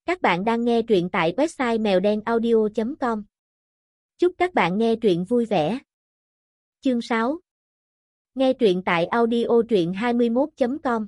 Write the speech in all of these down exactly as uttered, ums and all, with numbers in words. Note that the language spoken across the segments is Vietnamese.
Các bạn đang nghe truyện tại website mèo đen audio chấm com. Chúc các bạn nghe truyện vui vẻ. Chương sáu. Nghe truyện tại audio truyện hai mươi mốt chấm com.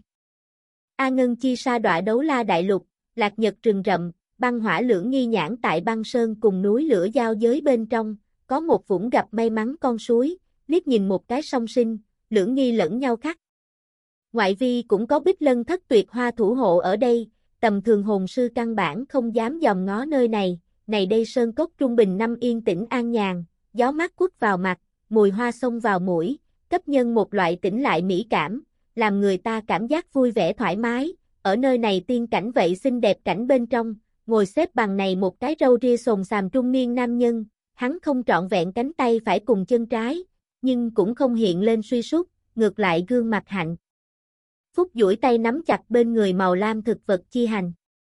A Ngân chi sa đọa đấu la đại lục, lạc nhật rừng rậm, băng hỏa lưỡng nghi nhãn tại băng sơn cùng núi lửa giao giới bên trong, có một vũng gặp may mắn con suối, liếc nhìn một cái song sinh, lưỡng nghi lẫn nhau khắc. Ngoại vi cũng có Bích Lân thất tuyệt hoa thủ hộ ở đây. Tầm thường hồn sư căn bản không dám dòm ngó nơi này, này đây sơn cốc trung bình năm yên tĩnh an nhàn, gió mát quất vào mặt, mùi hoa xông vào mũi, cấp nhân một loại tĩnh lại mỹ cảm, làm người ta cảm giác vui vẻ thoải mái, ở nơi này tiên cảnh vậy xinh đẹp cảnh bên trong, ngồi xếp bằng này một cái râu ria xồm xàm trung niên nam nhân, hắn không trọn vẹn cánh tay phải cùng chân trái, nhưng cũng không hiện lên suy sút, ngược lại gương mặt hạnh Phúc duỗi tay nắm chặt bên người màu lam thực vật chi hành.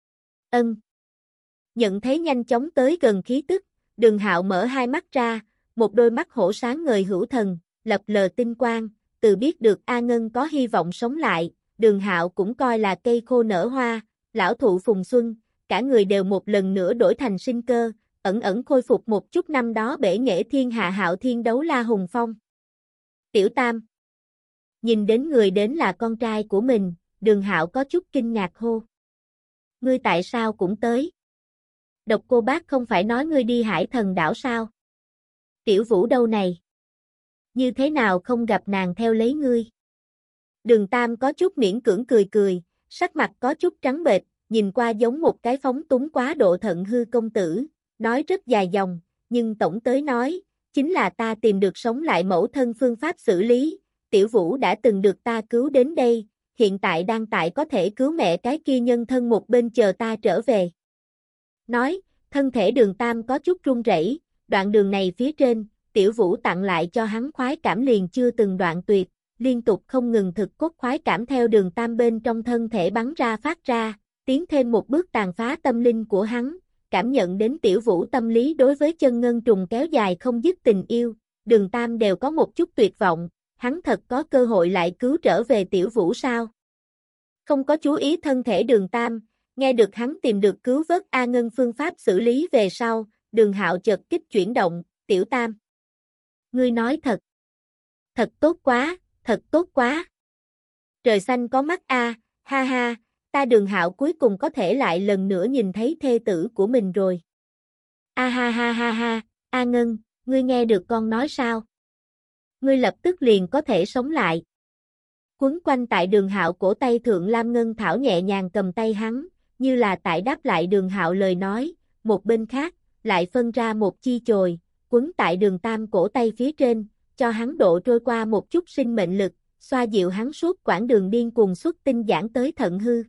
Ân. Nhận thấy nhanh chóng tới gần khí tức, Đường Hạo mở hai mắt ra, một đôi mắt hổ sáng ngời hữu thần, lập lờ tinh quang, từ biết được A Ngân có hy vọng sống lại, Đường Hạo cũng coi là cây khô nở hoa, lão thụ phùng xuân, cả người đều một lần nữa đổi thành sinh cơ, ẩn ẩn khôi phục một chút năm đó bể nghệ thiên hạ hạo thiên đấu la hùng phong. Tiểu Tam. Nhìn đến người đến là con trai của mình, Đường Hạo có chút kinh ngạc hô. Ngươi tại sao cũng tới? Độc Cô Bác không phải nói ngươi đi Hải Thần đảo sao? Tiểu Vũ đâu này? Như thế nào không gặp nàng theo lấy ngươi? Đường Tam có chút miễn cưỡng cười cười, sắc mặt có chút trắng bệch, nhìn qua giống một cái phóng túng quá độ thận hư công tử, nói rất dài dòng, nhưng tổng tới nói, chính là ta tìm được sống lại mẫu thân phương pháp xử lý. Tiểu Vũ đã từng được ta cứu đến đây, hiện tại đang tại có thể cứu mẹ cái kia nhân thân một bên chờ ta trở về. Nói, thân thể Đường Tam có chút run rẩy, đoạn đường này phía trên, Tiểu Vũ tặng lại cho hắn khoái cảm liền chưa từng đoạn tuyệt, liên tục không ngừng thực cốt khoái cảm theo Đường Tam bên trong thân thể bắn ra phát ra, tiến thêm một bước tàn phá tâm linh của hắn, cảm nhận đến Tiểu Vũ tâm lý đối với chân ngân trùng kéo dài không dứt tình yêu, Đường Tam đều có một chút tuyệt vọng. Hắn thật có cơ hội lại cứu trở về Tiểu Vũ sao? Không có chú ý thân thể Đường Tam, nghe được hắn tìm được cứu vớt A Ngân phương pháp xử lý về sau, Đường Hạo chợt kích chuyển động, Tiểu Tam. Ngươi nói thật. Thật tốt quá, thật tốt quá. Trời xanh có mắt a, ha ha, ta Đường Hạo cuối cùng có thể lại lần nữa nhìn thấy thê tử của mình rồi. A ha ha ha ha, A Ngân, ngươi nghe được con nói sao? Ngươi lập tức liền có thể sống lại. Quấn quanh tại Đường Hạo cổ tay thượng Lam Ngân Thảo nhẹ nhàng cầm tay hắn, như là tại đáp lại Đường Hạo lời nói, một bên khác, lại phân ra một chi chồi, quấn tại Đường Tam cổ tay phía trên, cho hắn độ trôi qua một chút sinh mệnh lực, xoa dịu hắn suốt quãng đường điên cuồng xuất tinh giảng tới thận hư.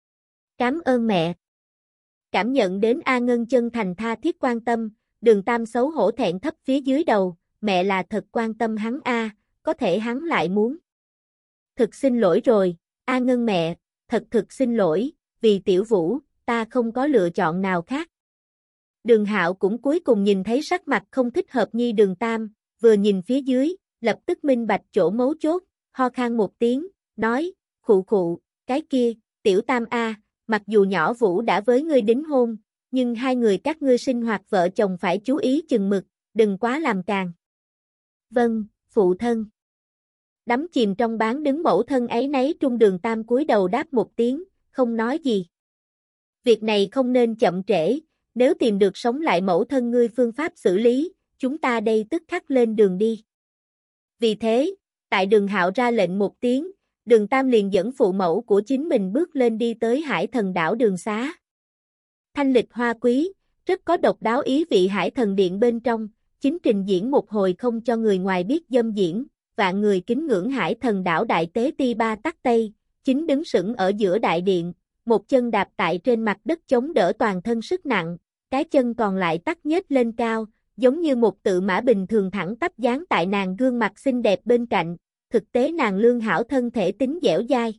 Cảm ơn mẹ. Cảm nhận đến A Ngân chân thành tha thiết quan tâm, Đường Tam xấu hổ thẹn thấp phía dưới đầu. Mẹ là thật quan tâm hắn a, có thể hắn lại muốn. Thực xin lỗi rồi, A Ngân mẹ, thật thực xin lỗi, vì Tiểu Vũ, ta không có lựa chọn nào khác. Đường Hạo cũng cuối cùng nhìn thấy sắc mặt không thích hợp nhi Đường Tam, vừa nhìn phía dưới, lập tức minh bạch chỗ mấu chốt, ho khan một tiếng, nói, khụ khụ, cái kia, Tiểu Tam a, mặc dù nhỏ Vũ đã với ngươi đính hôn, nhưng hai người các ngươi sinh hoạt vợ chồng phải chú ý chừng mực, đừng quá làm càng. Vâng, phụ thân. Đắm chìm trong bán đứng mẫu thân ấy nấy trung Đường Tam cúi đầu đáp một tiếng, không nói gì. Việc này không nên chậm trễ, nếu tìm được sống lại mẫu thân ngươi phương pháp xử lý, chúng ta đây tức khắc lên đường đi. Vì thế, tại Đường Hạo ra lệnh một tiếng, Đường Tam liền dẫn phụ mẫu của chính mình bước lên đi tới Hải Thần đảo Đường Xá. Thanh lịch hoa quý, rất có độc đáo ý vị Hải Thần điện bên trong. Chính trình diễn một hồi không cho người ngoài biết dâm diễn, vạn người kính ngưỡng Hải Thần đảo đại tế ti Ba Tắc Tây, chính đứng sững ở giữa đại điện, một chân đạp tại trên mặt đất chống đỡ toàn thân sức nặng, cái chân còn lại tắc nhếch lên cao, giống như một tự mã bình thường thẳng tắp dán tại nàng gương mặt xinh đẹp bên cạnh, thực tế nàng lương hảo thân thể tính dẻo dai.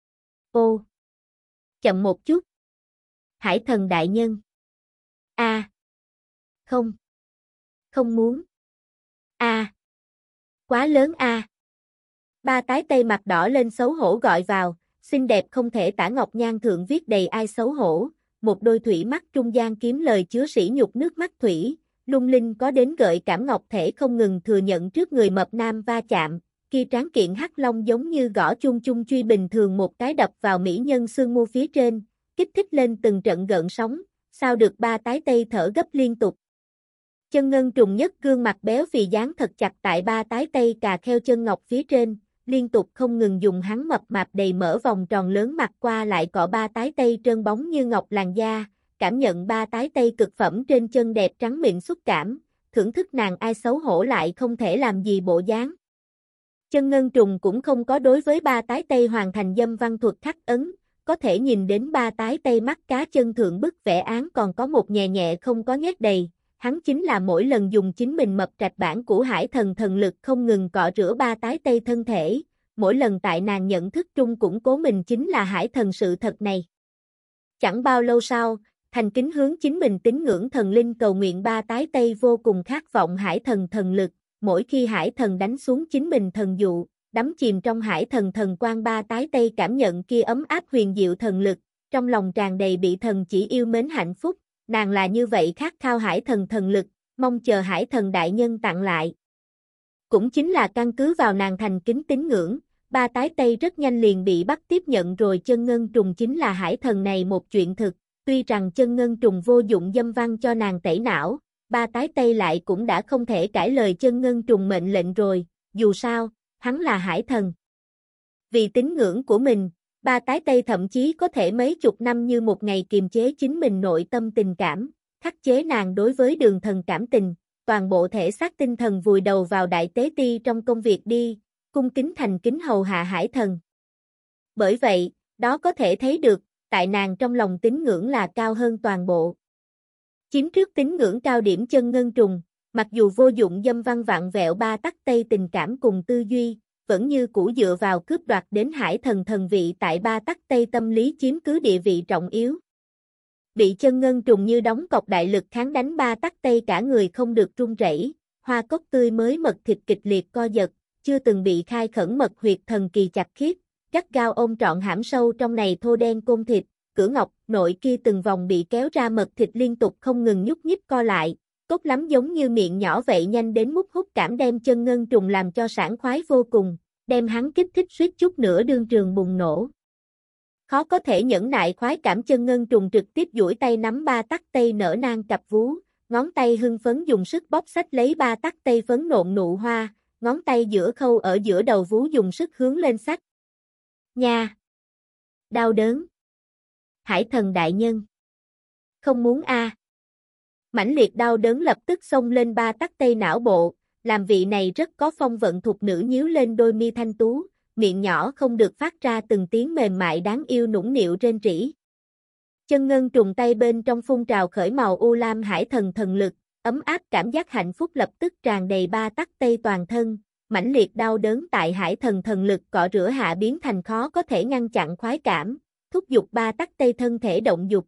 Ô! Chậm một chút. Hải Thần đại nhân. A. À. Không. Không muốn. A. À. Quá lớn a. À. Ba tái tây mặt đỏ lên xấu hổ gọi vào, xinh đẹp không thể tả ngọc nhan thượng viết đầy ai xấu hổ, một đôi thủy mắt trung gian kiếm lời chứa sỉ nhục nước mắt thủy, lung linh có đến gợi cảm ngọc thể không ngừng thừa nhận trước người mập nam va chạm, kia tráng kiện hắc long giống như gõ chung chung truy bình thường một cái đập vào mỹ nhân xương mu phía trên, kích thích lên từng trận gợn sóng, sao được ba tái tây thở gấp liên tục. Chân ngân trùng nhất gương mặt béo phì dán thật chặt tại ba tái tây cà kheo chân ngọc phía trên, liên tục không ngừng dùng hắn mập mạp đầy mỡ vòng tròn lớn mặt qua lại cọ ba tái tây trơn bóng như ngọc làn da, cảm nhận ba tái tây cực phẩm trên chân đẹp trắng mịn xúc cảm, thưởng thức nàng ai xấu hổ lại không thể làm gì bộ dáng. Chân ngân trùng cũng không có đối với ba tái tây hoàn thành dâm văn thuật khắc ấn, có thể nhìn đến ba tái tây mắt cá chân thượng bức vẽ án còn có một nhẹ nhẹ không có nhét đầy, hắn chính là mỗi lần dùng chính mình mập trạch bản của hải thần thần lực không ngừng cọ rửa ba tái tây thân thể, mỗi lần tại nàng nhận thức trung củng cố mình chính là hải thần sự thật này. Chẳng bao lâu sau, thành kính hướng chính mình tín ngưỡng thần linh cầu nguyện ba tái tây vô cùng khát vọng hải thần thần lực, mỗi khi hải thần đánh xuống chính mình thần dụ, đắm chìm trong hải thần thần quang ba tái tây cảm nhận kia ấm áp huyền diệu thần lực, trong lòng tràn đầy bị thần chỉ yêu mến hạnh phúc, nàng là như vậy khát khao hải thần thần lực, mong chờ hải thần đại nhân tặng lại. Cũng chính là căn cứ vào nàng thành kính tín ngưỡng, ba tái tây rất nhanh liền bị bắt tiếp nhận rồi chân ngân trùng chính là hải thần này một chuyện thực, tuy rằng chân ngân trùng vô dụng dâm văn cho nàng tẩy não, ba tái tây lại cũng đã không thể cãi lời chân ngân trùng mệnh lệnh rồi, dù sao, hắn là hải thần. Vì tín ngưỡng của mình, ba tái tây thậm chí có thể mấy chục năm như một ngày kiềm chế chính mình nội tâm tình cảm, khắc chế nàng đối với đường thần cảm tình, toàn bộ thể xác tinh thần vùi đầu vào đại tế ti trong công việc đi, cung kính thành kính hầu hạ hải thần. Bởi vậy, đó có thể thấy được, tại nàng trong lòng tín ngưỡng là cao hơn toàn bộ. Chiếm trước tín ngưỡng cao điểm chân ngân trùng, mặc dù vô dụng dâm văn vạn vẹo ba tắc tây tình cảm cùng tư duy, vẫn như cũ dựa vào cướp đoạt đến hải thần thần vị tại ba tắc tây tâm lý chiếm cứ địa vị trọng yếu. Bị chân ngân trùng như đóng cọc đại lực kháng đánh ba tắc tây cả người không được run rẩy, hoa cốc tươi mới mật thịt kịch liệt co giật, chưa từng bị khai khẩn mật huyệt thần kỳ chặt khiết, gắt gao ôm trọn hãm sâu trong này thô đen côn thịt, cửa ngọc nội kia từng vòng bị kéo ra mật thịt liên tục không ngừng nhúc nhích co lại, cốt lắm giống như miệng nhỏ vậy nhanh đến mút hút cảm đem chân ngân trùng làm cho sảng khoái vô cùng, đem hắn kích thích suýt chút nữa đương trường bùng nổ. Khó có thể nhẫn nại khoái cảm chân ngân trùng trực tiếp duỗi tay nắm ba tắc tây nở nang cặp vú, ngón tay hưng phấn dùng sức bóp xách lấy ba tắc tây phấn nộn nụ hoa, ngón tay giữa khâu ở giữa đầu vú dùng sức hướng lên xách. Nha! Đau đớn! Hải thần đại nhân! Không muốn a. À. Mãnh liệt đau đớn lập tức xông lên ba tắc tây não bộ, làm vị này rất có phong vận thục nữ nhíu lên đôi mi thanh tú, miệng nhỏ không được phát ra từng tiếng mềm mại đáng yêu nũng nịu rên rỉ. Chân ngân trùng tay bên trong phun trào khởi màu u lam hải thần thần lực, ấm áp cảm giác hạnh phúc lập tức tràn đầy ba tắc tây toàn thân, mãnh liệt đau đớn tại hải thần thần lực cọ rửa hạ biến thành khó có thể ngăn chặn khoái cảm, thúc giục ba tắc tây thân thể động dục.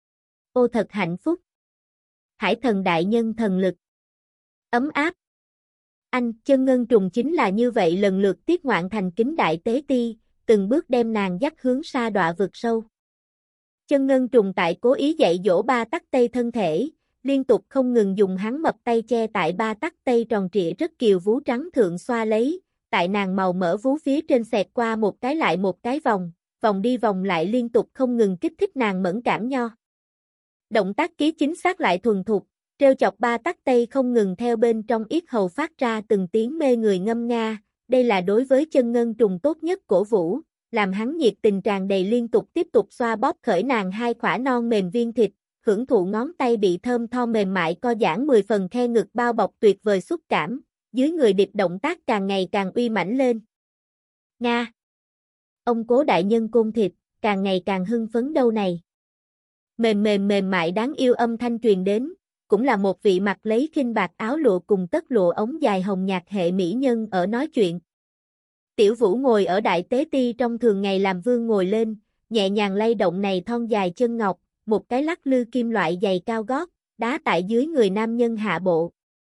Ô thật hạnh phúc! Hải thần đại nhân thần lực. Ấm áp. Anh, chân ngân trùng chính là như vậy lần lượt tiết ngoạn thành kính đại tế ti, từng bước đem nàng dắt hướng sa đọa vực sâu. Chân ngân trùng tại cố ý dạy dỗ ba tắc tây thân thể, liên tục không ngừng dùng hắn mập tay che tại ba tắc tây tròn trịa rất kiều vú trắng thượng xoa lấy, tại nàng màu mỡ vú phía trên xẹt qua một cái lại một cái vòng, vòng đi vòng lại liên tục không ngừng kích thích nàng mẫn cảm nho. Động tác ký chính xác lại thuần thục, trêu chọc ba tắc tây không ngừng theo bên trong yết hầu phát ra từng tiếng mê người ngâm nga, đây là đối với chân ngân trùng tốt nhất cổ vũ, làm hắn nhiệt tình tràn đầy liên tục tiếp tục xoa bóp khởi nàng hai khỏa non mềm viên thịt, hưởng thụ ngón tay bị thơm tho mềm mại co giãn mười phần khe ngực bao bọc tuyệt vời xúc cảm, dưới người điệp động tác càng ngày càng uy mãnh lên. Nga! Ông cố đại nhân côn thịt, càng ngày càng hưng phấn đâu này. Mềm mềm mềm mại đáng yêu âm thanh truyền đến, cũng là một vị mặc lấy khinh bạc áo lụa cùng tất lụa ống dài hồng nhạt hệ mỹ nhân ở nói chuyện. Tiểu Vũ ngồi ở đại tế ti trong thường ngày làm vương ngồi lên, nhẹ nhàng lay động này thon dài chân ngọc, một cái lắc lư kim loại giày cao gót, đá tại dưới người nam nhân hạ bộ.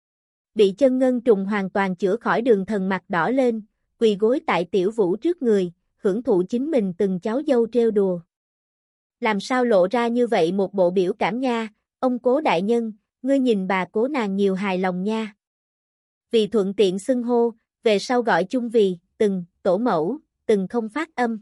Bị chân ngân trùng hoàn toàn chữa khỏi đường thần mặt đỏ lên, quỳ gối tại Tiểu Vũ trước người, hưởng thụ chính mình từng cháu dâu trêu đùa. làm sao lộ ra như vậy một bộ biểu cảm nha, ông Cố đại nhân, ngươi nhìn bà Cố nàng nhiều hài lòng nha. Vì thuận tiện xưng hô, về sau gọi chung vì, từng, tổ mẫu, từng không phát âm.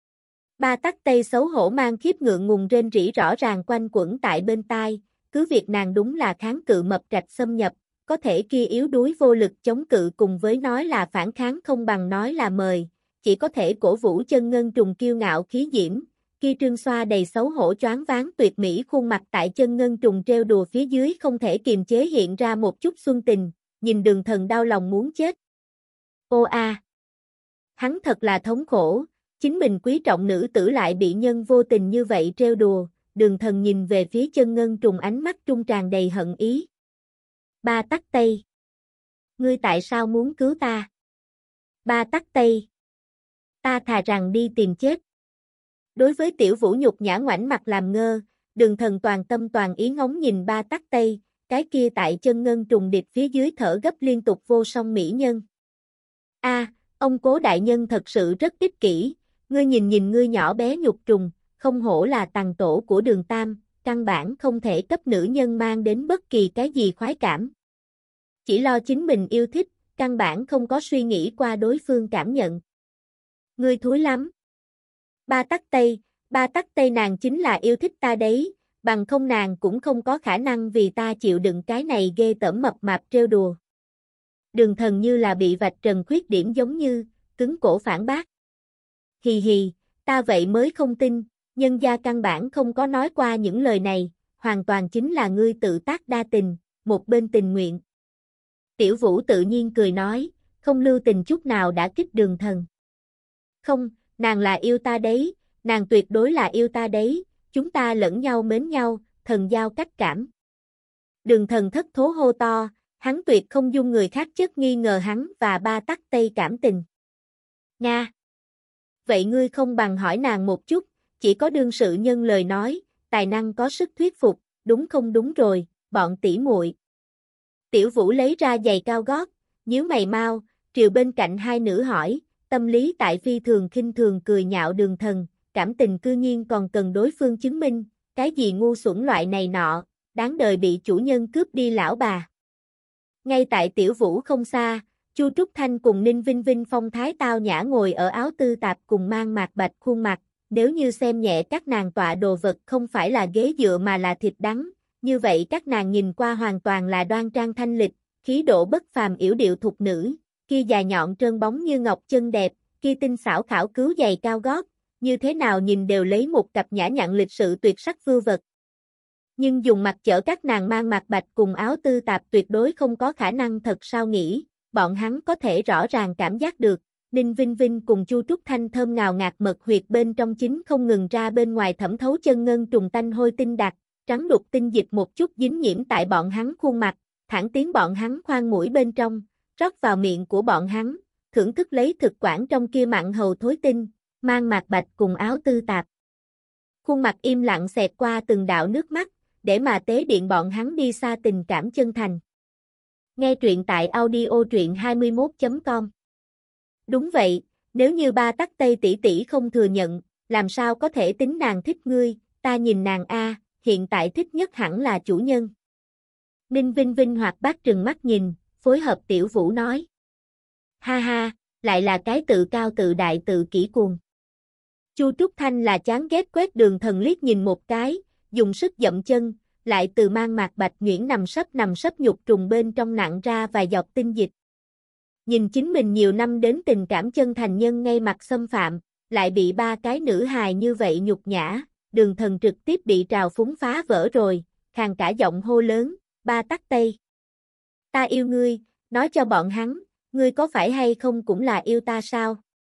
Ba Tắc Tây xấu hổ mang khiếp ngượng ngùng rên rỉ rõ ràng quanh quẩn tại bên tai, cứ việc nàng đúng là kháng cự mập trạch xâm nhập, có thể kia yếu đuối vô lực chống cự cùng với nói là phản kháng không bằng nói là mời, chỉ có thể cổ vũ chân ngân trùng kiêu ngạo khí diễm, kia trương xoa đầy xấu hổ choáng váng tuyệt mỹ khuôn mặt tại chân ngân trùng trêu đùa phía dưới không thể kiềm chế hiện ra một chút xuân tình, nhìn Đường Thần đau lòng muốn chết. Ô a, hắn thật là thống khổ, chính mình quý trọng nữ tử lại bị nhân vô tình như vậy trêu đùa, Đường Thần nhìn về phía chân ngân trùng ánh mắt trung tràn đầy hận ý. Ba Tắc Tây, ngươi tại sao muốn cứu ta? Ba Tắc Tây, ta thà rằng đi tìm chết. Đối với Tiểu Vũ nhục nhã ngoảnh mặt làm ngơ, Đường Thần toàn tâm toàn ý ngóng nhìn Ba Tắc Tây, cái kia tại chân ngân trùng điệp phía dưới thở gấp liên tục vô song mỹ nhân. A, à, ông Cố đại nhân thật sự rất ích kỷ, ngươi nhìn nhìn ngươi nhỏ bé nhục trùng, không hổ là tằng tổ của Đường Tam, căn bản không thể cấp nữ nhân mang đến bất kỳ cái gì khoái cảm. Chỉ lo chính mình yêu thích, căn bản không có suy nghĩ qua đối phương cảm nhận. Ngươi thúi lắm. Ba Tắc Tây, Ba Tắc Tây nàng chính là yêu thích ta đấy, bằng không nàng cũng không có khả năng vì ta chịu đựng cái này ghê tởm mập mạp trêu đùa. Đường Thần như là bị vạch trần khuyết điểm giống như, cứng cổ phản bác. Hì hì, ta vậy mới không tin, nhân gia căn bản không có nói qua những lời này, hoàn toàn chính là ngươi tự tác đa tình, một bên tình nguyện. Tiểu Vũ tự nhiên cười nói, không lưu tình chút nào đã kích Đường Thần. Không, nàng là yêu ta đấy, nàng tuyệt đối là yêu ta đấy, chúng ta lẫn nhau mến nhau, thần giao cách cảm. Đường Thần thất thố hô to, hắn tuyệt không dung người khác chất nghi ngờ hắn và Ba Tắc Tây cảm tình. Nga! Vậy ngươi không bằng hỏi nàng một chút, chỉ có đương sự nhân lời nói, tài năng có sức thuyết phục, đúng không đúng rồi, bọn tỷ muội. Tiểu Vũ lấy ra giày cao gót, nhíu mày mau, triều bên cạnh hai nữ hỏi, tâm lý tại phi thường khinh thường cười nhạo Đường Thần, cảm tình cư nhiên còn cần đối phương chứng minh, cái gì ngu xuẩn loại này nọ, đáng đời bị chủ nhân cướp đi lão bà. Ngay tại Tiểu Vũ không xa, Chu Trúc Thanh cùng Ninh Vinh Vinh phong thái tao nhã ngồi ở áo tư tạp cùng mang mạc bạch khuôn mặt, nếu như xem nhẹ các nàng tọa đồ vật không phải là ghế dựa mà là thịt đắng, như vậy các nàng nhìn qua hoàn toàn là đoan trang thanh lịch, khí độ bất phàm yểu điệu thục nữ, kia dài nhọn trơn bóng như ngọc chân đẹp, kia tinh xảo khảo cứu giày cao gót, như thế nào nhìn đều lấy một cặp nhã nhặn lịch sự tuyệt sắc vưu vật. Nhưng dùng mặt chở các nàng mang mạc bạch cùng áo tư tạp tuyệt đối không có khả năng thật sao nghĩ, bọn hắn có thể rõ ràng cảm giác được, Ninh Vinh Vinh cùng Chu Trúc Thanh thơm ngào ngạt mật huyệt bên trong chính không ngừng ra bên ngoài thẩm thấu chân ngân trùng tanh hôi tinh đặc, trắng đục tinh dịch một chút dính nhiễm tại bọn hắn khuôn mặt, thẳng tiến bọn hắn khoang mũi bên trong, rót vào miệng của bọn hắn, thưởng thức lấy thực quản trong kia mặn hầu thối tinh, mang mạc bạch cùng áo tư tạp. Khuôn mặt im lặng xẹt qua từng đạo nước mắt, để mà tế điện bọn hắn đi xa tình cảm chân thành. Nghe truyện tại audio truyện hai mươi mốt chấm com. Đúng vậy, nếu như Ba Tắc Tây tỷ tỷ không thừa nhận, làm sao có thể tính nàng thích ngươi, ta nhìn nàng a, hiện tại thích nhất hẳn là chủ nhân. Ninh Vinh Vinh hoạt bát trừng mắt nhìn, phối hợp Tiểu Vũ nói. Ha ha, lại là cái tự cao tự đại tự kỷ cuồng. Chu Trúc Thanh là chán ghét quét Đường Thần liếc nhìn một cái, dùng sức dậm chân, lại từ mang mạc bạch nhuyễn nằm sấp nằm sấp nhục trùng bên trong nặng ra vài giọt tinh dịch. Nhìn chính mình nhiều năm đến tình cảm chân thành nhân ngay mặt xâm phạm, lại bị ba cái nữ hài như vậy nhục nhã, Đường Thần trực tiếp bị trào phúng phá vỡ rồi, khàn cả giọng hô lớn, Ba Tắc Tây. Ta yêu ngươi, nói cho bọn hắn, ngươi có phải hay không cũng là yêu ta sao?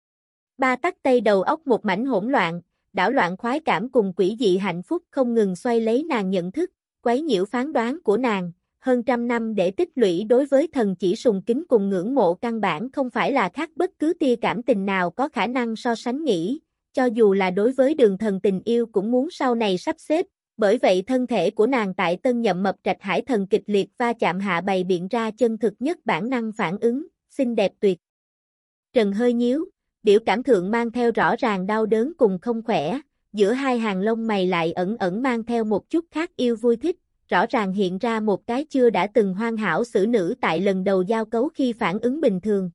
Ba Tắc Tây đầu óc một mảnh hỗn loạn, đảo loạn khoái cảm cùng quỷ dị hạnh phúc không ngừng xoay lấy nàng nhận thức, quấy nhiễu phán đoán của nàng, hơn trăm năm để tích lũy đối với thần chỉ sùng kính cùng ngưỡng mộ căn bản không phải là khác bất cứ tia cảm tình nào có khả năng so sánh nghĩ, cho dù là đối với Đường Thần tình yêu cũng muốn sau này sắp xếp, bởi vậy thân thể của nàng tại tân nhậm mập trạch hải thần kịch liệt va chạm hạ bày biện ra chân thực nhất bản năng phản ứng, xinh đẹp tuyệt. Trần hơi nhíu, biểu cảm thượng mang theo rõ ràng đau đớn cùng không khỏe, giữa hai hàng lông mày lại ẩn ẩn mang theo một chút khác yêu vui thích, rõ ràng hiện ra một cái chưa đã từng hoàn hảo xử nữ tại lần đầu giao cấu khi phản ứng bình thường.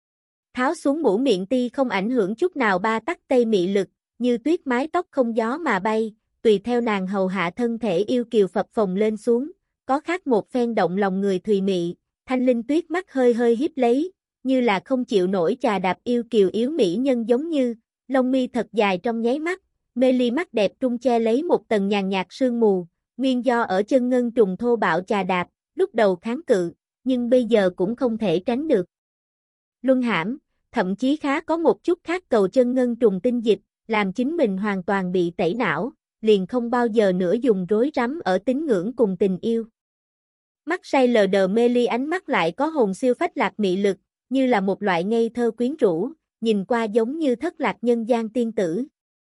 Tháo xuống mũ miệng ti không ảnh hưởng chút nào ba tắc tây mị lực, như tuyết mái tóc không gió mà bay, tùy theo nàng hầu hạ thân thể yêu kiều phập phồng lên xuống, có khác một phen động lòng người thùy mị, thanh linh tuyết mắt hơi hơi hiếp lấy, như là không chịu nổi chà đạp yêu kiều yếu mỹ nhân giống như, lông mi thật dài trong nháy mắt, mê ly mắt đẹp trung che lấy một tầng nhàn nhạt sương mù, nguyên do ở chân ngân trùng thô bạo chà đạp, lúc đầu kháng cự, nhưng bây giờ cũng không thể tránh được. Luân hãm, thậm chí khá có một chút khác cầu chân ngân trùng tinh dịch, làm chính mình hoàn toàn bị tẩy não, liền không bao giờ nữa dùng rối rắm ở tín ngưỡng cùng tình yêu. Mắt say lờ đờ mê ly ánh mắt lại có hồn siêu phách lạc mị lực, như là một loại ngây thơ quyến rũ, nhìn qua giống như thất lạc nhân gian tiên tử.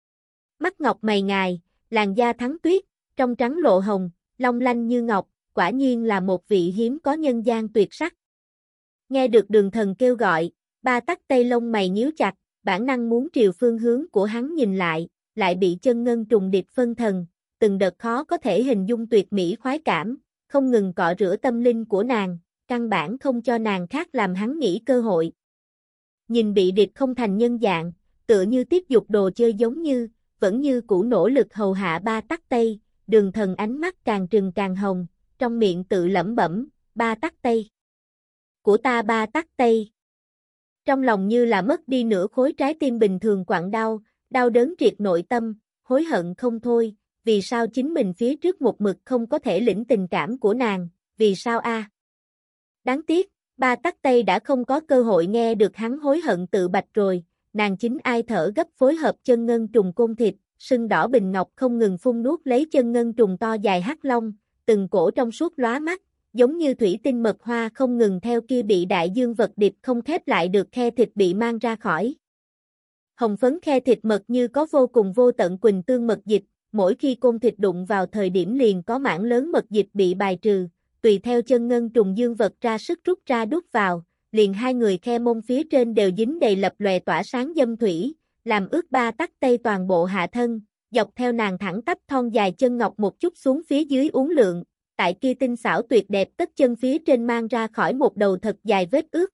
Mắt ngọc mày ngài, làn da thắng tuyết, trong trắng lộ hồng, long lanh như ngọc, quả nhiên là một vị hiếm có nhân gian tuyệt sắc. Nghe được Đường Thần kêu gọi, ba tắc tây lông mày nhíu chặt, bản năng muốn triều phương hướng của hắn nhìn lại, lại bị chân ngân trùng điệp phân thần, từng đợt khó có thể hình dung tuyệt mỹ khoái cảm, không ngừng cọ rửa tâm linh của nàng, căn bản không cho nàng khác làm hắn nghĩ cơ hội. Nhìn bị địch không thành nhân dạng, tựa như tiếp dục đồ chơi giống như, vẫn như cũ nỗ lực hầu hạ ba tắc tây, Đường Thần ánh mắt càng trừng càng hồng, trong miệng tự lẩm bẩm, ba tắc tây. Của ta ba tắc tây. Trong lòng như là mất đi nửa khối trái tim bình thường quặn đau, đau đớn triệt nội tâm, hối hận không thôi, vì sao chính mình phía trước một mực không có thể lĩnh tình cảm của nàng, vì sao a? Đáng tiếc, ba tắc tây đã không có cơ hội nghe được hắn hối hận tự bạch rồi, nàng chính ai thở gấp phối hợp chân ngân trùng côn thịt, sưng đỏ bình ngọc không ngừng phun nuốt lấy chân ngân trùng to dài hắc long, từng cổ trong suốt lóa mắt, giống như thủy tinh mật hoa không ngừng theo kia bị đại dương vật điệp không khép lại được khe thịt bị mang ra khỏi. Hồng phấn khe thịt mật như có vô cùng vô tận quỳnh tương mật dịch, mỗi khi côn thịt đụng vào thời điểm liền có mảng lớn mật dịch bị bài trừ, tùy theo chân ngân trùng dương vật ra sức rút ra đút vào, liền hai người khe mông phía trên đều dính đầy lập lòe tỏa sáng dâm thủy, làm ướt ba tắc tây toàn bộ hạ thân, dọc theo nàng thẳng tắp thon dài chân ngọc một chút xuống phía dưới uốn lượn, tại kia tinh xảo tuyệt đẹp tất chân phía trên mang ra khỏi một đầu thật dài vết ướt.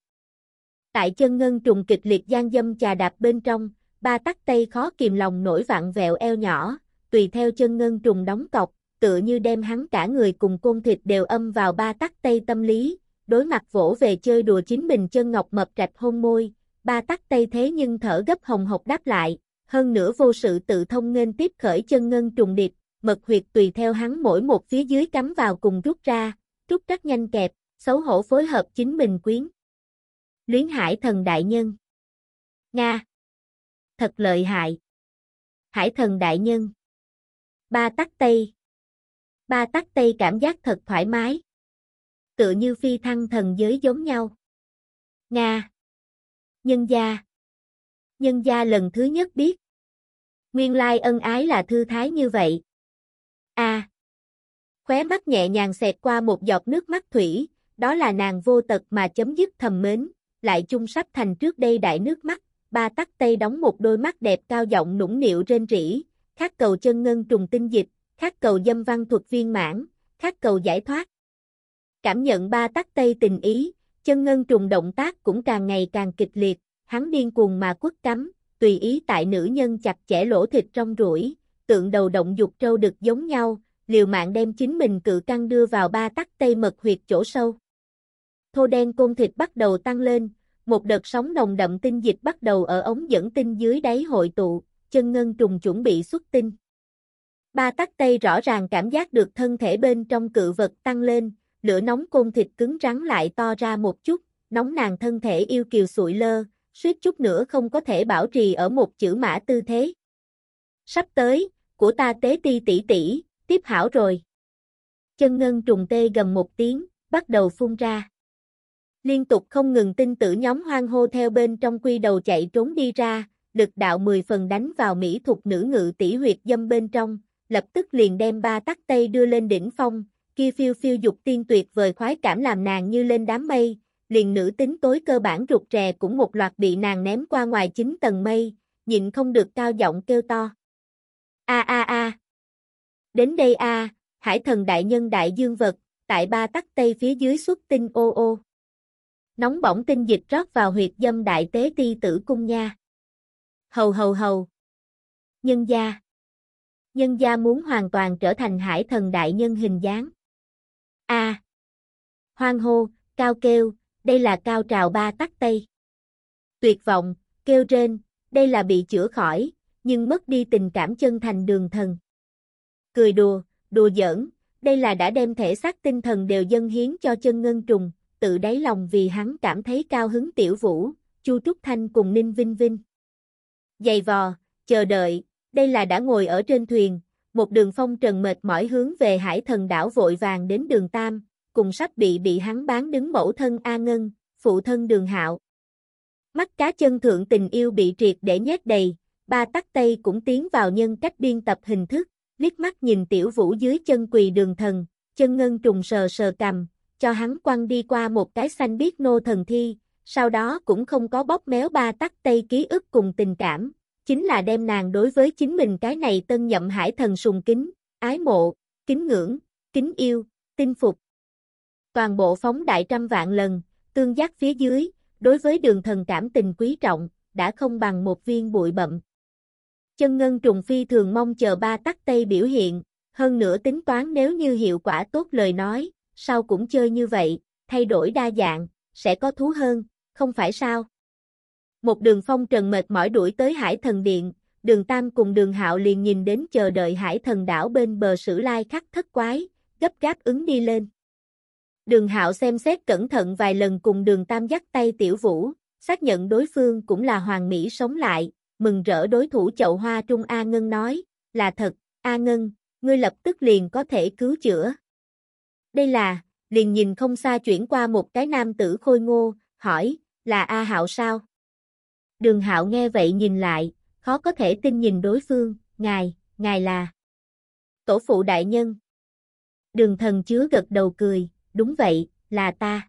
Tại chân ngân trùng kịch liệt gian dâm chà đạp bên trong, ba tắc tây khó kìm lòng nổi vặn vẹo eo nhỏ, tùy theo chân ngân trùng đóng cọc, tựa như đem hắn cả người cùng côn thịt đều âm vào ba tắc tây tâm lý, đối mặt vỗ về chơi đùa chính mình chân ngọc mập trạch hôn môi, ba tắc tây thế nhưng thở gấp hồng hộc đáp lại, hơn nữa vô sự tự thông nghênh tiếp khởi chân ngân trùng điệp, mật huyệt tùy theo hắn mỗi một phía dưới cắm vào cùng rút ra, rút rất nhanh kẹp, xấu hổ phối hợp chính mình quyến. Luyến Hải Thần đại nhân. Nga. Thật lợi hại. Hải Thần đại nhân. Ba tắc tây. Ba tắc tây cảm giác thật thoải mái. Tựa như phi thăng thần giới giống nhau. Nga. Nhân gia. Nhân gia lần thứ nhất biết. Nguyên lai ân ái là thư thái như vậy. A. À. Khóe mắt nhẹ nhàng xẹt qua một giọt nước mắt thủy, đó là nàng vô tật mà chấm dứt thầm mến, lại chung sắp thành trước đây đại nước mắt, ba tắc tây đóng một đôi mắt đẹp cao giọng nũng nịu rên rỉ, khát cầu chân ngân trùng tinh dịch, khát cầu dâm văn thuật viên mãn, khát cầu giải thoát. Cảm nhận ba tắc tây tình ý, chân ngân trùng động tác cũng càng ngày càng kịch liệt, hắn điên cuồng mà quất cắm, tùy ý tại nữ nhân chặt chẽ lỗ thịt trong rủi, tượng đầu động dục trâu đực giống nhau, liều mạng đem chính mình cự căng đưa vào ba tắc tây mật huyệt chỗ sâu. Thô đen côn thịt bắt đầu tăng lên, một đợt sóng nồng đậm tinh dịch bắt đầu ở ống dẫn tinh dưới đáy hội tụ, chân ngân trùng chuẩn bị xuất tinh. Ba tắc tây rõ ràng cảm giác được thân thể bên trong cự vật tăng lên, lửa nóng côn thịt cứng rắn lại to ra một chút, nóng nàng thân thể yêu kiều sụi lơ, suýt chút nữa không có thể bảo trì ở một chữ mã tư thế. Sắp tới, của ta tế ti tỷ tỷ, tiếp hảo rồi. Chân ngân trùng tê gầm một tiếng, bắt đầu phun ra. Liên tục không ngừng tinh tử nhóm hoang hô theo bên trong quy đầu chạy trốn đi ra, lực đạo mười phần đánh vào mỹ thuộc nữ ngự tỷ huyệt dâm bên trong, lập tức liền đem ba tắc tây đưa lên đỉnh phong, kia phiêu phiêu dục tiên tuyệt vời khoái cảm làm nàng như lên đám mây, liền nữ tính tối cơ bản rụt rè cũng một loạt bị nàng ném qua ngoài chín tầng mây, nhịn không được cao giọng kêu to. A a a. Đến đây a, Hải Thần đại nhân đại dương vật, tại ba tắc tây phía dưới xuất tinh ô ô. Nóng bỏng tinh dịch rót vào huyệt dâm đại tế ti tử cung nha. Hầu hầu hầu. Nhân gia. Nhân gia muốn hoàn toàn trở thành Hải Thần đại nhân hình dáng. A. À. Hoan hô, cao kêu, đây là cao trào ba tắc tây. Tuyệt vọng, kêu trên, đây là bị chữa khỏi, nhưng mất đi tình cảm chân thành Đường Thần. Cười đùa, đùa giỡn, đây là đã đem thể xác tinh thần đều dâng hiến cho Chân Ngân Trùng, tự đáy lòng vì hắn cảm thấy cao hứng Tiểu Vũ, Chu Trúc Thanh cùng Ninh Vinh Vinh. Giày vò, chờ đợi, đây là đã ngồi ở trên thuyền, một Đường Phong Trần mệt mỏi hướng về Hải Thần đảo vội vàng đến Đường Tam, cùng sắp bị bị hắn bán đứng mẫu thân A Ngân, phụ thân Đường Hạo. Mắt cá chân thượng tình yêu bị triệt để nhét đầy, ba tắc tây cũng tiến vào nhân cách biên tập hình thức, liếc mắt nhìn Tiểu Vũ dưới chân quỳ Đường Thần, Chân Ngân Trùng sờ sờ cằm, cho hắn quăng đi qua một cái xanh biếc nô thần thi, sau đó cũng không có bóp méo ba tắc tây ký ức cùng tình cảm, chính là đem nàng đối với chính mình cái này tân nhậm Hải Thần sùng kính, ái mộ, kính ngưỡng, kính yêu, tinh phục. Toàn bộ phóng đại trăm vạn lần, tương giác phía dưới, đối với Đường Thần cảm tình quý trọng, đã không bằng một viên bụi bặm. Chân Ngân Trùng phi thường mong chờ ba tắc tây biểu hiện, hơn nữa tính toán nếu như hiệu quả tốt lời nói, sau cũng chơi như vậy, thay đổi đa dạng, sẽ có thú hơn, không phải sao? Một Đường Phong Trần mệt mỏi đuổi tới Hải Thần Điện, Đường Tam cùng Đường Hạo liền nhìn đến chờ đợi Hải Thần đảo bên bờ Sử Lai Khắc thất quái, gấp gáp ứng đi lên. Đường Hạo xem xét cẩn thận vài lần cùng Đường Tam dắt tay Tiểu Vũ, xác nhận đối phương cũng là hoàng mỹ sống lại, mừng rỡ đối thủ chậu hoa trung A Ngân nói, là thật, A Ngân, ngươi lập tức liền có thể cứu chữa. Đây là, liền nhìn không xa chuyển qua một cái nam tử khôi ngô, hỏi, là A Hạo sao? Đường Hạo nghe vậy nhìn lại, khó có thể tin nhìn đối phương, ngài, ngài là Tổ phụ đại nhân. Đường Thần chứa gật đầu cười, đúng vậy, là ta.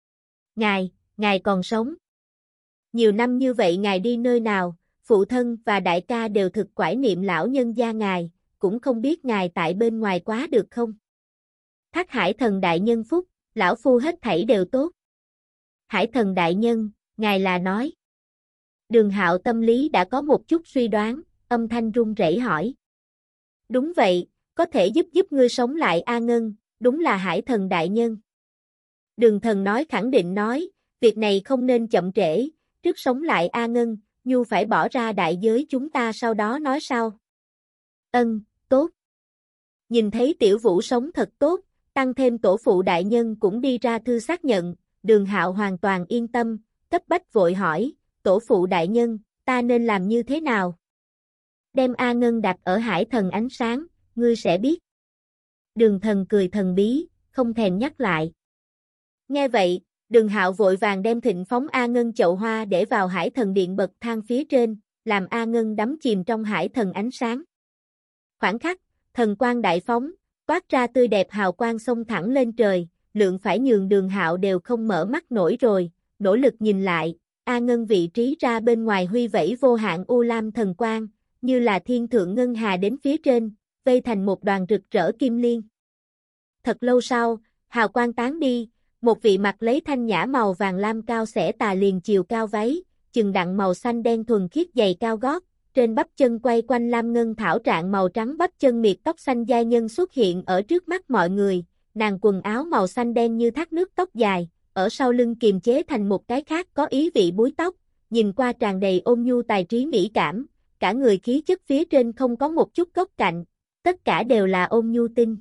Ngài, ngài còn sống. Nhiều năm như vậy ngài đi nơi nào, phụ thân và đại ca đều thực quải niệm lão nhân gia ngài, cũng không biết ngài tại bên ngoài quá được không? Thác Hải Thần đại nhân phúc, lão phu hết thảy đều tốt. Hải Thần đại nhân, ngài là nói. Đường Hạo tâm lý đã có một chút suy đoán, âm thanh run rẩy hỏi. Đúng vậy, có thể giúp giúp ngươi sống lại A Ngân, đúng là Hải Thần đại nhân. Đường Thần nói khẳng định nói, việc này không nên chậm trễ, trước sống lại A Ngân, Nhu phải bỏ ra đại giới chúng ta sau đó nói sau. Ân, tốt. Nhìn thấy Tiểu Vũ sống thật tốt, tăng thêm tổ phụ đại nhân cũng đi ra thư xác nhận, Đường Hạo hoàn toàn yên tâm, cấp bách vội hỏi, tổ phụ đại nhân, ta nên làm như thế nào? Đem A Ngân đặt ở Hải Thần ánh sáng, ngươi sẽ biết. Đường Thần cười thần bí, không thèm nhắc lại. Nghe vậy, Đường Hạo vội vàng đem thịnh phóng A Ngân chậu hoa để vào Hải Thần điện bậc thang phía trên, làm A Ngân đắm chìm trong Hải Thần ánh sáng. Khoảnh khắc, thần quang đại phóng, toát ra tươi đẹp hào quang xông thẳng lên trời, lượng phải nhường Đường Hạo đều không mở mắt nổi rồi, nỗ lực nhìn lại, A Ngân vị trí ra bên ngoài huy vẫy vô hạn u lam thần quang, như là thiên thượng ngân hà đến phía trên, vây thành một đoàn rực rỡ kim liên. Thật lâu sau, hào quang tán đi, một vị mặt lấy thanh nhã màu vàng lam cao xẻ tà liền chiều cao váy, chừng đặng màu xanh đen thuần khiết giày cao gót, trên bắp chân quay quanh lam ngân thảo trạng màu trắng bắp chân miệt tóc xanh giai nhân xuất hiện ở trước mắt mọi người, nàng quần áo màu xanh đen như thác nước tóc dài, ở sau lưng kiềm chế thành một cái khác có ý vị búi tóc, nhìn qua tràn đầy ôn nhu tài trí mỹ cảm, cả người khí chất phía trên không có một chút góc cạnh, tất cả đều là ôn nhu tinh.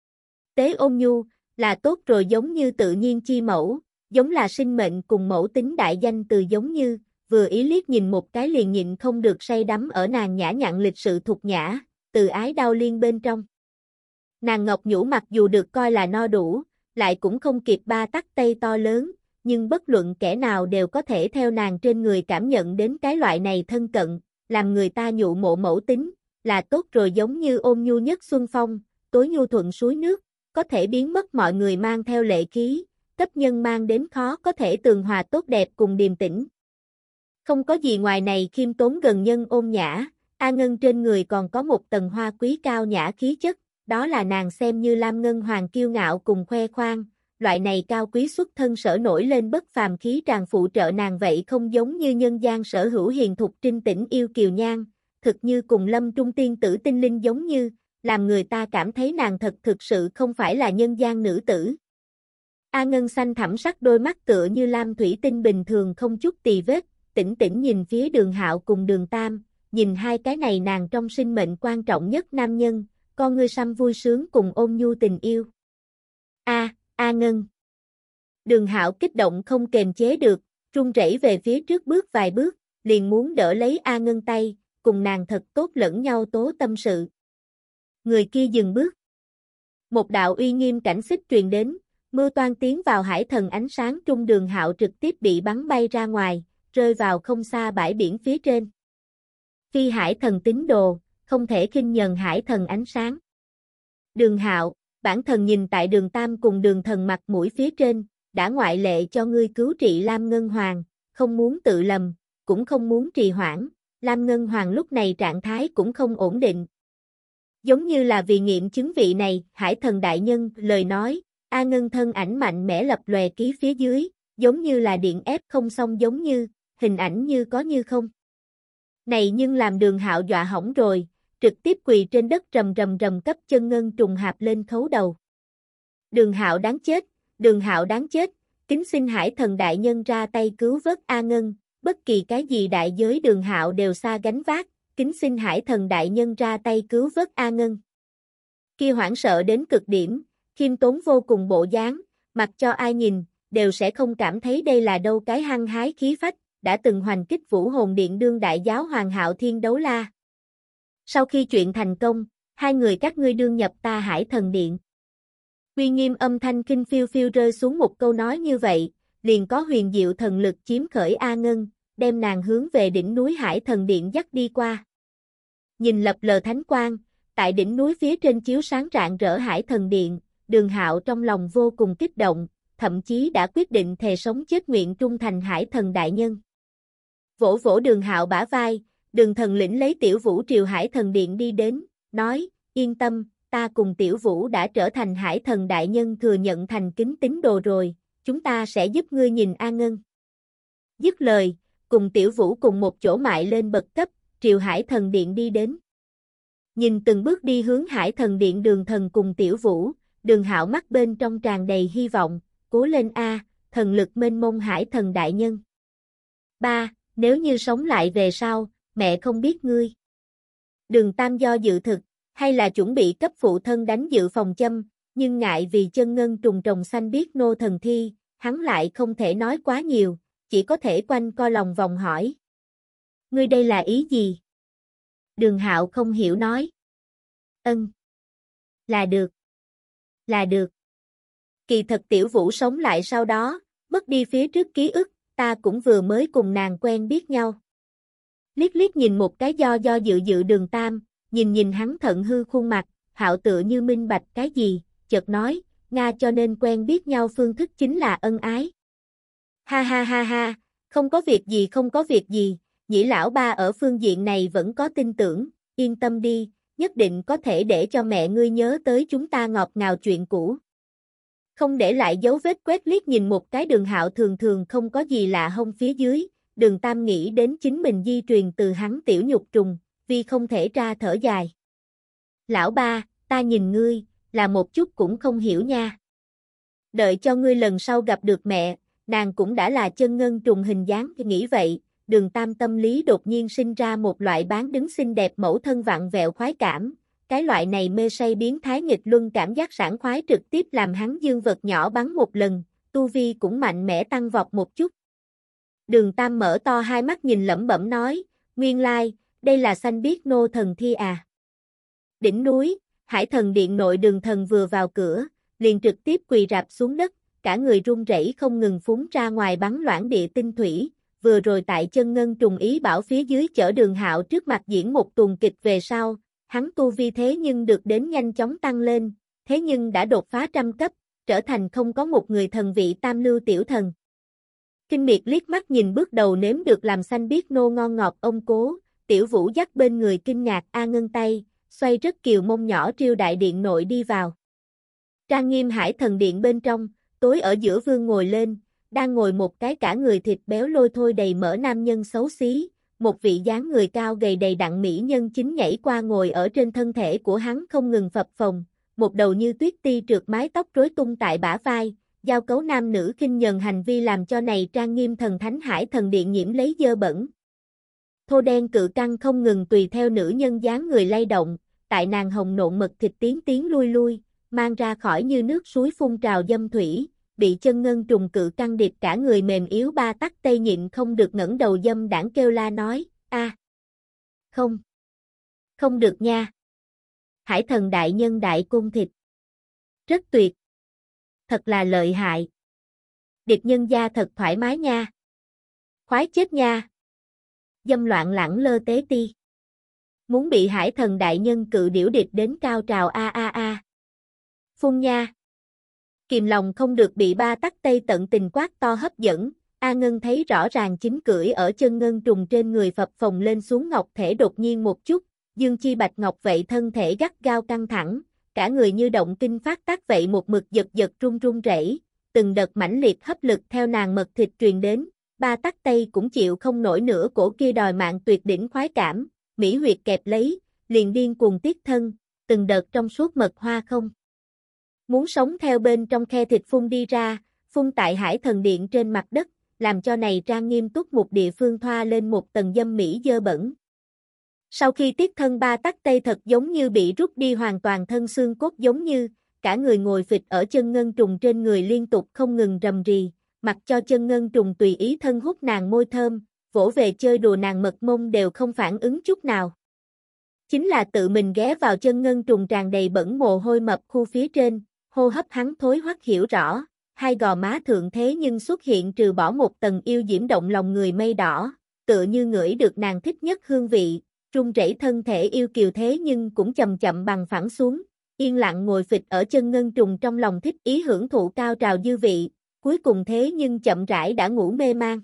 Tế ôn nhu, là tốt rồi giống như tự nhiên chi mẫu, giống là sinh mệnh cùng mẫu tính đại danh từ giống như, vừa ý liếc nhìn một cái liền nhịn không được say đắm ở nàng nhã nhặn lịch sự thục nhã, từ ái đau liên bên trong. Nàng ngọc nhũ mặc dù được coi là no đủ, lại cũng không kịp ba tắc tây to lớn, nhưng bất luận kẻ nào đều có thể theo nàng trên người cảm nhận đến cái loại này thân cận, làm người ta nhụ mộ mẫu tính, là tốt rồi giống như ôn nhu nhất xuân phong, tối nhu thuận suối nước, có thể biến mất mọi người mang theo lệ khí, cấp nhân mang đến khó có thể tường hòa tốt đẹp cùng điềm tĩnh. Không có gì ngoài này khiêm tốn gần nhân ôn nhã, A Ngân trên người còn có một tầng hoa quý cao nhã khí chất, đó là nàng xem như Lam Ngân Hoàng kiêu ngạo cùng khoe khoang, loại này cao quý xuất thân sở nổi lên bất phàm khí tràn phụ trợ nàng vậy không giống như nhân gian sở hữu hiền thục trinh tĩnh yêu kiều nhan, thực như cùng lâm trung tiên tử tinh linh giống như, làm người ta cảm thấy nàng thật thực sự không phải là nhân gian nữ tử. A Ngân xanh thẳm sắc đôi mắt tựa như lam thủy tinh bình thường không chút tì vết, tĩnh tĩnh nhìn phía Đường Hạo cùng Đường Tam, nhìn hai cái này nàng trong sinh mệnh quan trọng nhất nam nhân, con ngươi xăm vui sướng cùng ôn nhu tình yêu. A, A Ngân. Đường Hạo kích động không kềm chế được, run rẩy về phía trước bước vài bước, liền muốn đỡ lấy A Ngân tay, cùng nàng thật tốt lẫn nhau tố tâm sự. Người kia dừng bước. Một đạo uy nghiêm cảnh xích truyền đến, mưa toan tiến vào hải thần ánh sáng trung. Đường Hạo trực tiếp bị bắn bay ra ngoài, rơi vào không xa bãi biển phía trên. Phi hải thần tín đồ, không thể khinh nhờn hải thần ánh sáng. Đường Hạo, bản thần nhìn tại Đường Tam cùng Đường Thần mặt mũi phía trên, đã ngoại lệ cho ngươi cứu trị Lam Ngân Hoàng, không muốn tự lầm, cũng không muốn trì hoãn, Lam Ngân Hoàng lúc này trạng thái cũng không ổn định. Giống như là vì nghiệm chứng vị này, hải thần đại nhân, lời nói, A Ngân thân ảnh mạnh mẽ lập lòe ký phía dưới, giống như là điện ép không xong giống như, hình ảnh như có như không. Này nhưng làm Đường Hạo dọa hỏng rồi, trực tiếp quỳ trên đất rầm rầm rầm cấp chân ngân trùng hạp lên khấu đầu. Đường Hạo đáng chết, Đường Hạo đáng chết, kính xin hải thần đại nhân ra tay cứu vớt A Ngân, bất kỳ cái gì đại giới Đường Hạo đều xa gánh vác, kính xin hải thần đại nhân ra tay cứu vớt A Ngân. Kia hoảng sợ đến cực điểm, khiêm tốn vô cùng bộ dáng, mặc cho ai nhìn, đều sẽ không cảm thấy đây là đâu cái hăng hái khí phách, đã từng hoành kích Vũ Hồn Điện đương đại giáo hoàng Hạo Thiên Đấu La. Sau khi chuyện thành công, hai người các ngươi đương nhập ta hải thần điện. Uy nghiêm âm thanh kinh phiêu phiêu rơi xuống một câu nói như vậy, liền có huyền diệu thần lực chiếm khởi A Ngân, đem nàng hướng về đỉnh núi hải thần điện dắt đi qua. Nhìn lập lờ thánh quang, tại đỉnh núi phía trên chiếu sáng rạng rỡ hải thần điện, Đường Hạo trong lòng vô cùng kích động, thậm chí đã quyết định thề sống chết nguyện trung thành hải thần đại nhân. Vỗ vỗ Đường Hạo bả vai, Đường Thần lĩnh lấy Tiểu Vũ triều hải thần điện đi đến, nói, yên tâm, ta cùng Tiểu Vũ đã trở thành hải thần đại nhân thừa nhận thành kính tín đồ rồi, chúng ta sẽ giúp ngươi nhìn A Ngân. Dứt lời, cùng Tiểu Vũ cùng một chỗ mại lên bậc cấp, triều hải thần điện đi đến. Nhìn từng bước đi hướng hải thần điện Đường Thần cùng Tiểu Vũ, Đường Hạo mắt bên trong tràn đầy hy vọng, cố lên A, thần lực mênh mông hải thần đại nhân. Ba, nếu như sống lại về sau, mẹ không biết ngươi. Đường Tam do dự thực, hay là chuẩn bị cấp phụ thân đánh dự phòng châm, nhưng ngại vì chân ngân trùng trồng xanh biết nô thần thi, hắn lại không thể nói quá nhiều, chỉ có thể quanh co lòng vòng hỏi. Ngươi đây là ý gì? Đường Hạo không hiểu nói. Ân. Là được. Là được. Kỳ thật Tiểu Vũ sống lại sau đó, mất đi phía trước ký ức, ta cũng vừa mới cùng nàng quen biết nhau. Liếc liếc nhìn một cái do do dự dự Đường Tam, nhìn nhìn hắn thận hư khuôn mặt, Hạo tựa như minh bạch cái gì, chợt nói, Nga cho nên quen biết nhau phương thức chính là ân ái. Ha ha ha ha, không có việc gì không có việc gì, Nhĩ lão ba ở phương diện này vẫn có tin tưởng, yên tâm đi, nhất định có thể để cho mẹ ngươi nhớ tới chúng ta ngọt ngào chuyện cũ. Không để lại dấu vết quét liếc nhìn một cái Đường Hạo thường thường không có gì lạ hông phía dưới, Đường Tam nghĩ đến chính mình di truyền từ hắn tiểu nhục trùng, vì không thể ra thở dài. Lão ba, ta nhìn ngươi, là một chút cũng không hiểu nha. Đợi cho ngươi lần sau gặp được mẹ, nàng cũng đã là chân ngân trùng hình dáng, nghĩ vậy, Đường Tam tâm lý đột nhiên sinh ra một loại bán đứng xinh đẹp mẫu thân vặn vẹo khoái cảm, cái loại này mê say biến thái nghịch luân cảm giác sảng khoái trực tiếp làm hắn dương vật nhỏ bắn một lần, tu vi cũng mạnh mẽ tăng vọt một chút. Đường Tam mở to hai mắt nhìn lẩm bẩm nói, nguyên lai, đây là xanh biết nô thần thi à. Đỉnh núi, hải thần điện nội Đường Thần vừa vào cửa, liền trực tiếp quỳ rạp xuống đất, cả người run rẩy không ngừng phúng ra ngoài bắn loãng địa tinh thủy, vừa rồi tại chân ngân trùng ý bảo phía dưới chở Đường Hạo trước mặt diễn một tuần kịch về sau, hắn tu vi thế nhưng được đến nhanh chóng tăng lên, thế nhưng đã đột phá trăm cấp, trở thành không có một người thần vị tam lưu tiểu thần. Kinh miệt liếc mắt nhìn bước đầu nếm được làm xanh biết nô ngon ngọt ông cố, Tiểu Vũ dắt bên người kinh ngạc A Ngân tay, xoay rất kiều mông nhỏ triêu đại điện nội đi vào. Trang nghiêm Hải Thần Điện bên trong, tối ở giữa vương ngồi lên, đang ngồi một cái cả người thịt béo lôi thôi đầy mỡ nam nhân xấu xí, một vị dáng người cao gầy đầy đặn mỹ nhân chính nhảy qua ngồi ở trên thân thể của hắn không ngừng phập phồng, một đầu như tuyết ti trượt mái tóc rối tung tại bả vai, giao cấu nam nữ khinh nhờn hành vi làm cho này trang nghiêm thần thánh Hải Thần Điện nhiễm lấy dơ bẩn. Thô đen cự căng không ngừng tùy theo nữ nhân dáng người lay động, tại nàng hồng nộn mật thịt tiến tiến lui lui, mang ra khỏi như nước suối phun trào dâm thủy, bị chân ngân trùng cự căng điệp cả người mềm yếu ba tắc tây nhịn không được ngẩng đầu dâm đảng kêu la nói, a không, không được nha. Hải Thần đại nhân đại cung thịt. Rất tuyệt. Thật là lợi hại. Điệp nhân gia thật thoải mái nha. Khoái chết nha. Dâm loạn lẳng lơ tế ti. Muốn bị Hải Thần đại nhân cự điểu điệp đến cao trào a a a. Phun nha. Kìm lòng không được bị ba tắc tây tận tình quát to hấp dẫn, A Ngân thấy rõ ràng chính cưỡi ở chân ngân trùng trên người phập phồng lên xuống ngọc thể đột nhiên một chút, dương chi bạch ngọc vậy thân thể gắt gao căng thẳng, cả người như động kinh phát tác vậy một mực giật giật run run rẩy, từng đợt mãnh liệt hấp lực theo nàng mật thịt truyền đến, ba tắc tây cũng chịu không nổi nữa cổ kia đòi mạng tuyệt đỉnh khoái cảm, mỹ huyệt kẹp lấy, liền điên cuồng tiết thân, từng đợt trong suốt mật hoa không muốn sống theo bên trong khe thịt phun đi ra, phun tại Hải Thần Điện trên mặt đất, làm cho này trang nghiêm túc một địa phương thoa lên một tầng dâm mỹ dơ bẩn. Sau khi tiết thân ba tắc tây thật giống như bị rút đi hoàn toàn thân xương cốt giống như, cả người ngồi phịch ở chân ngân trùng trên người liên tục không ngừng rầm rì, mặc cho chân ngân trùng tùy ý thân hút nàng môi thơm, vỗ về chơi đùa nàng mật mông đều không phản ứng chút nào. Chính là tự mình ghé vào chân ngân trùng tràn đầy bẩn mồ hôi mập khu phía trên, hô hấp hắn thối hoắc hiểu rõ, hai gò má thượng thế nhưng xuất hiện trừ bỏ một tầng yêu diễm động lòng người mây đỏ, tựa như ngửi được nàng thích nhất hương vị, run rẩy thân thể yêu kiều thế nhưng cũng chậm chậm bằng phẳng xuống, yên lặng ngồi phịch ở chân ngân trùng trong lòng thích ý hưởng thụ cao trào dư vị, cuối cùng thế nhưng chậm rãi đã ngủ mê man.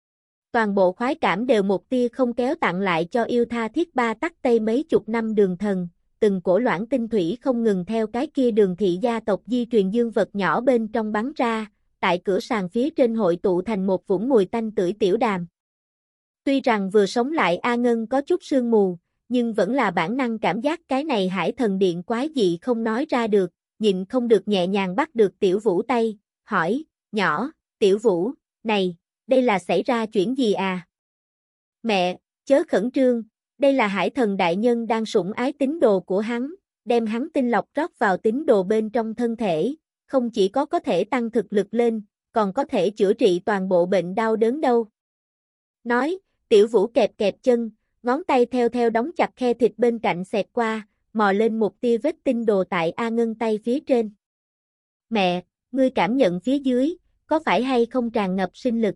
Toàn bộ khoái cảm đều một tia không kéo tặng lại cho yêu tha thiết ba tắc tây mấy chục năm đường thần, từng cổ loãng tinh thủy không ngừng theo cái kia đường thị gia tộc di truyền dương vật nhỏ bên trong bắn ra, tại cửa sàn phía trên hội tụ thành một vũng mùi tanh tưởi tiểu đàm. Tuy rằng vừa sống lại A Ngân có chút sương mù, nhưng vẫn là bản năng cảm giác cái này Hải Thần Điện quái dị không nói ra được, nhịn không được nhẹ nhàng bắt được Tiểu Vũ tay, hỏi, nhỏ, Tiểu Vũ, này, đây là xảy ra chuyện gì à? Mẹ, chớ khẩn trương, đây là Hải Thần đại nhân đang sủng ái tín đồ của hắn, đem hắn tinh lọc rót vào tín đồ bên trong thân thể, không chỉ có có thể tăng thực lực lên, còn có thể chữa trị toàn bộ bệnh đau đớn đâu. Nói, Tiểu Vũ kẹp kẹp chân, ngón tay theo theo đóng chặt khe thịt bên cạnh xẹt qua, mò lên một tia vết tinh đồ tại A Ngân tay phía trên. Mẹ, ngươi cảm nhận phía dưới, có phải hay không tràn ngập sinh lực?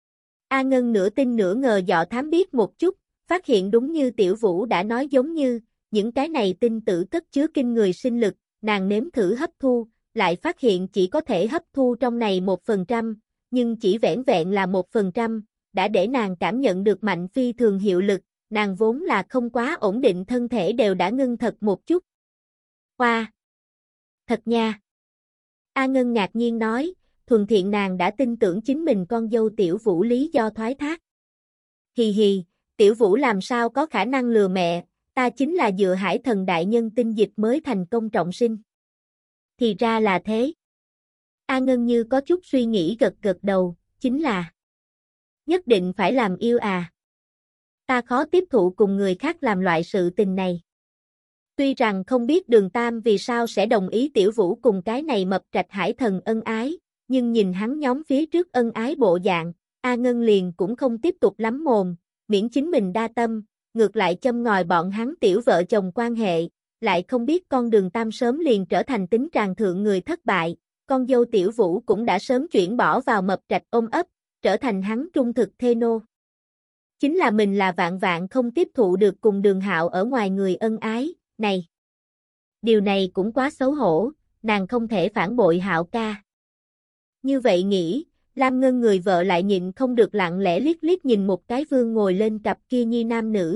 A Ngân nửa tin nửa ngờ dọ thám biết một chút, phát hiện đúng như Tiểu Vũ đã nói giống như, những cái này tinh tử cất chứa kinh người sinh lực, nàng nếm thử hấp thu, lại phát hiện chỉ có thể hấp thu trong này một phần trăm, nhưng chỉ vẻn vẹn là một phần trăm, đã để nàng cảm nhận được mạnh phi thường hiệu lực, nàng vốn là không quá ổn định thân thể đều đã ngưng thật một chút. Wow! Thật nha! A Ngân ngạc nhiên nói, thuần thiện nàng đã tin tưởng chính mình con dâu Tiểu Vũ lý do thoái thác. Hì hì, Tiểu Vũ làm sao có khả năng lừa mẹ, ta chính là dựa Hải Thần đại nhân tinh dịch mới thành công trọng sinh. Thì ra là thế. A Ngân như có chút suy nghĩ gật gật đầu, chính là nhất định phải làm yêu à. Ta khó tiếp thụ cùng người khác làm loại sự tình này. Tuy rằng không biết Đường Tam vì sao sẽ đồng ý Tiểu Vũ cùng cái này mập trạch Hải Thần ân ái, nhưng nhìn hắn nhóm phía trước ân ái bộ dạng, A Ngân liền cũng không tiếp tục lắm mồm, miễn chính mình đa tâm, ngược lại châm ngòi bọn hắn tiểu vợ chồng quan hệ, lại không biết con Đường Tam sớm liền trở thành tính tràng thượng người thất bại, con dâu Tiểu Vũ cũng đã sớm chuyển bỏ vào mập trạch ôm ấp, trở thành hắn trung thực thê nô. Chính là mình là vạn vạn không tiếp thụ được cùng Đường Hạo ở ngoài người ân ái, này. Điều này cũng quá xấu hổ, nàng không thể phản bội Hạo ca. Như vậy nghĩ, Lam Ngân người vợ lại nhịn không được lặng lẽ liếc liếc nhìn một cái vương ngồi lên cặp kia nhi nam nữ,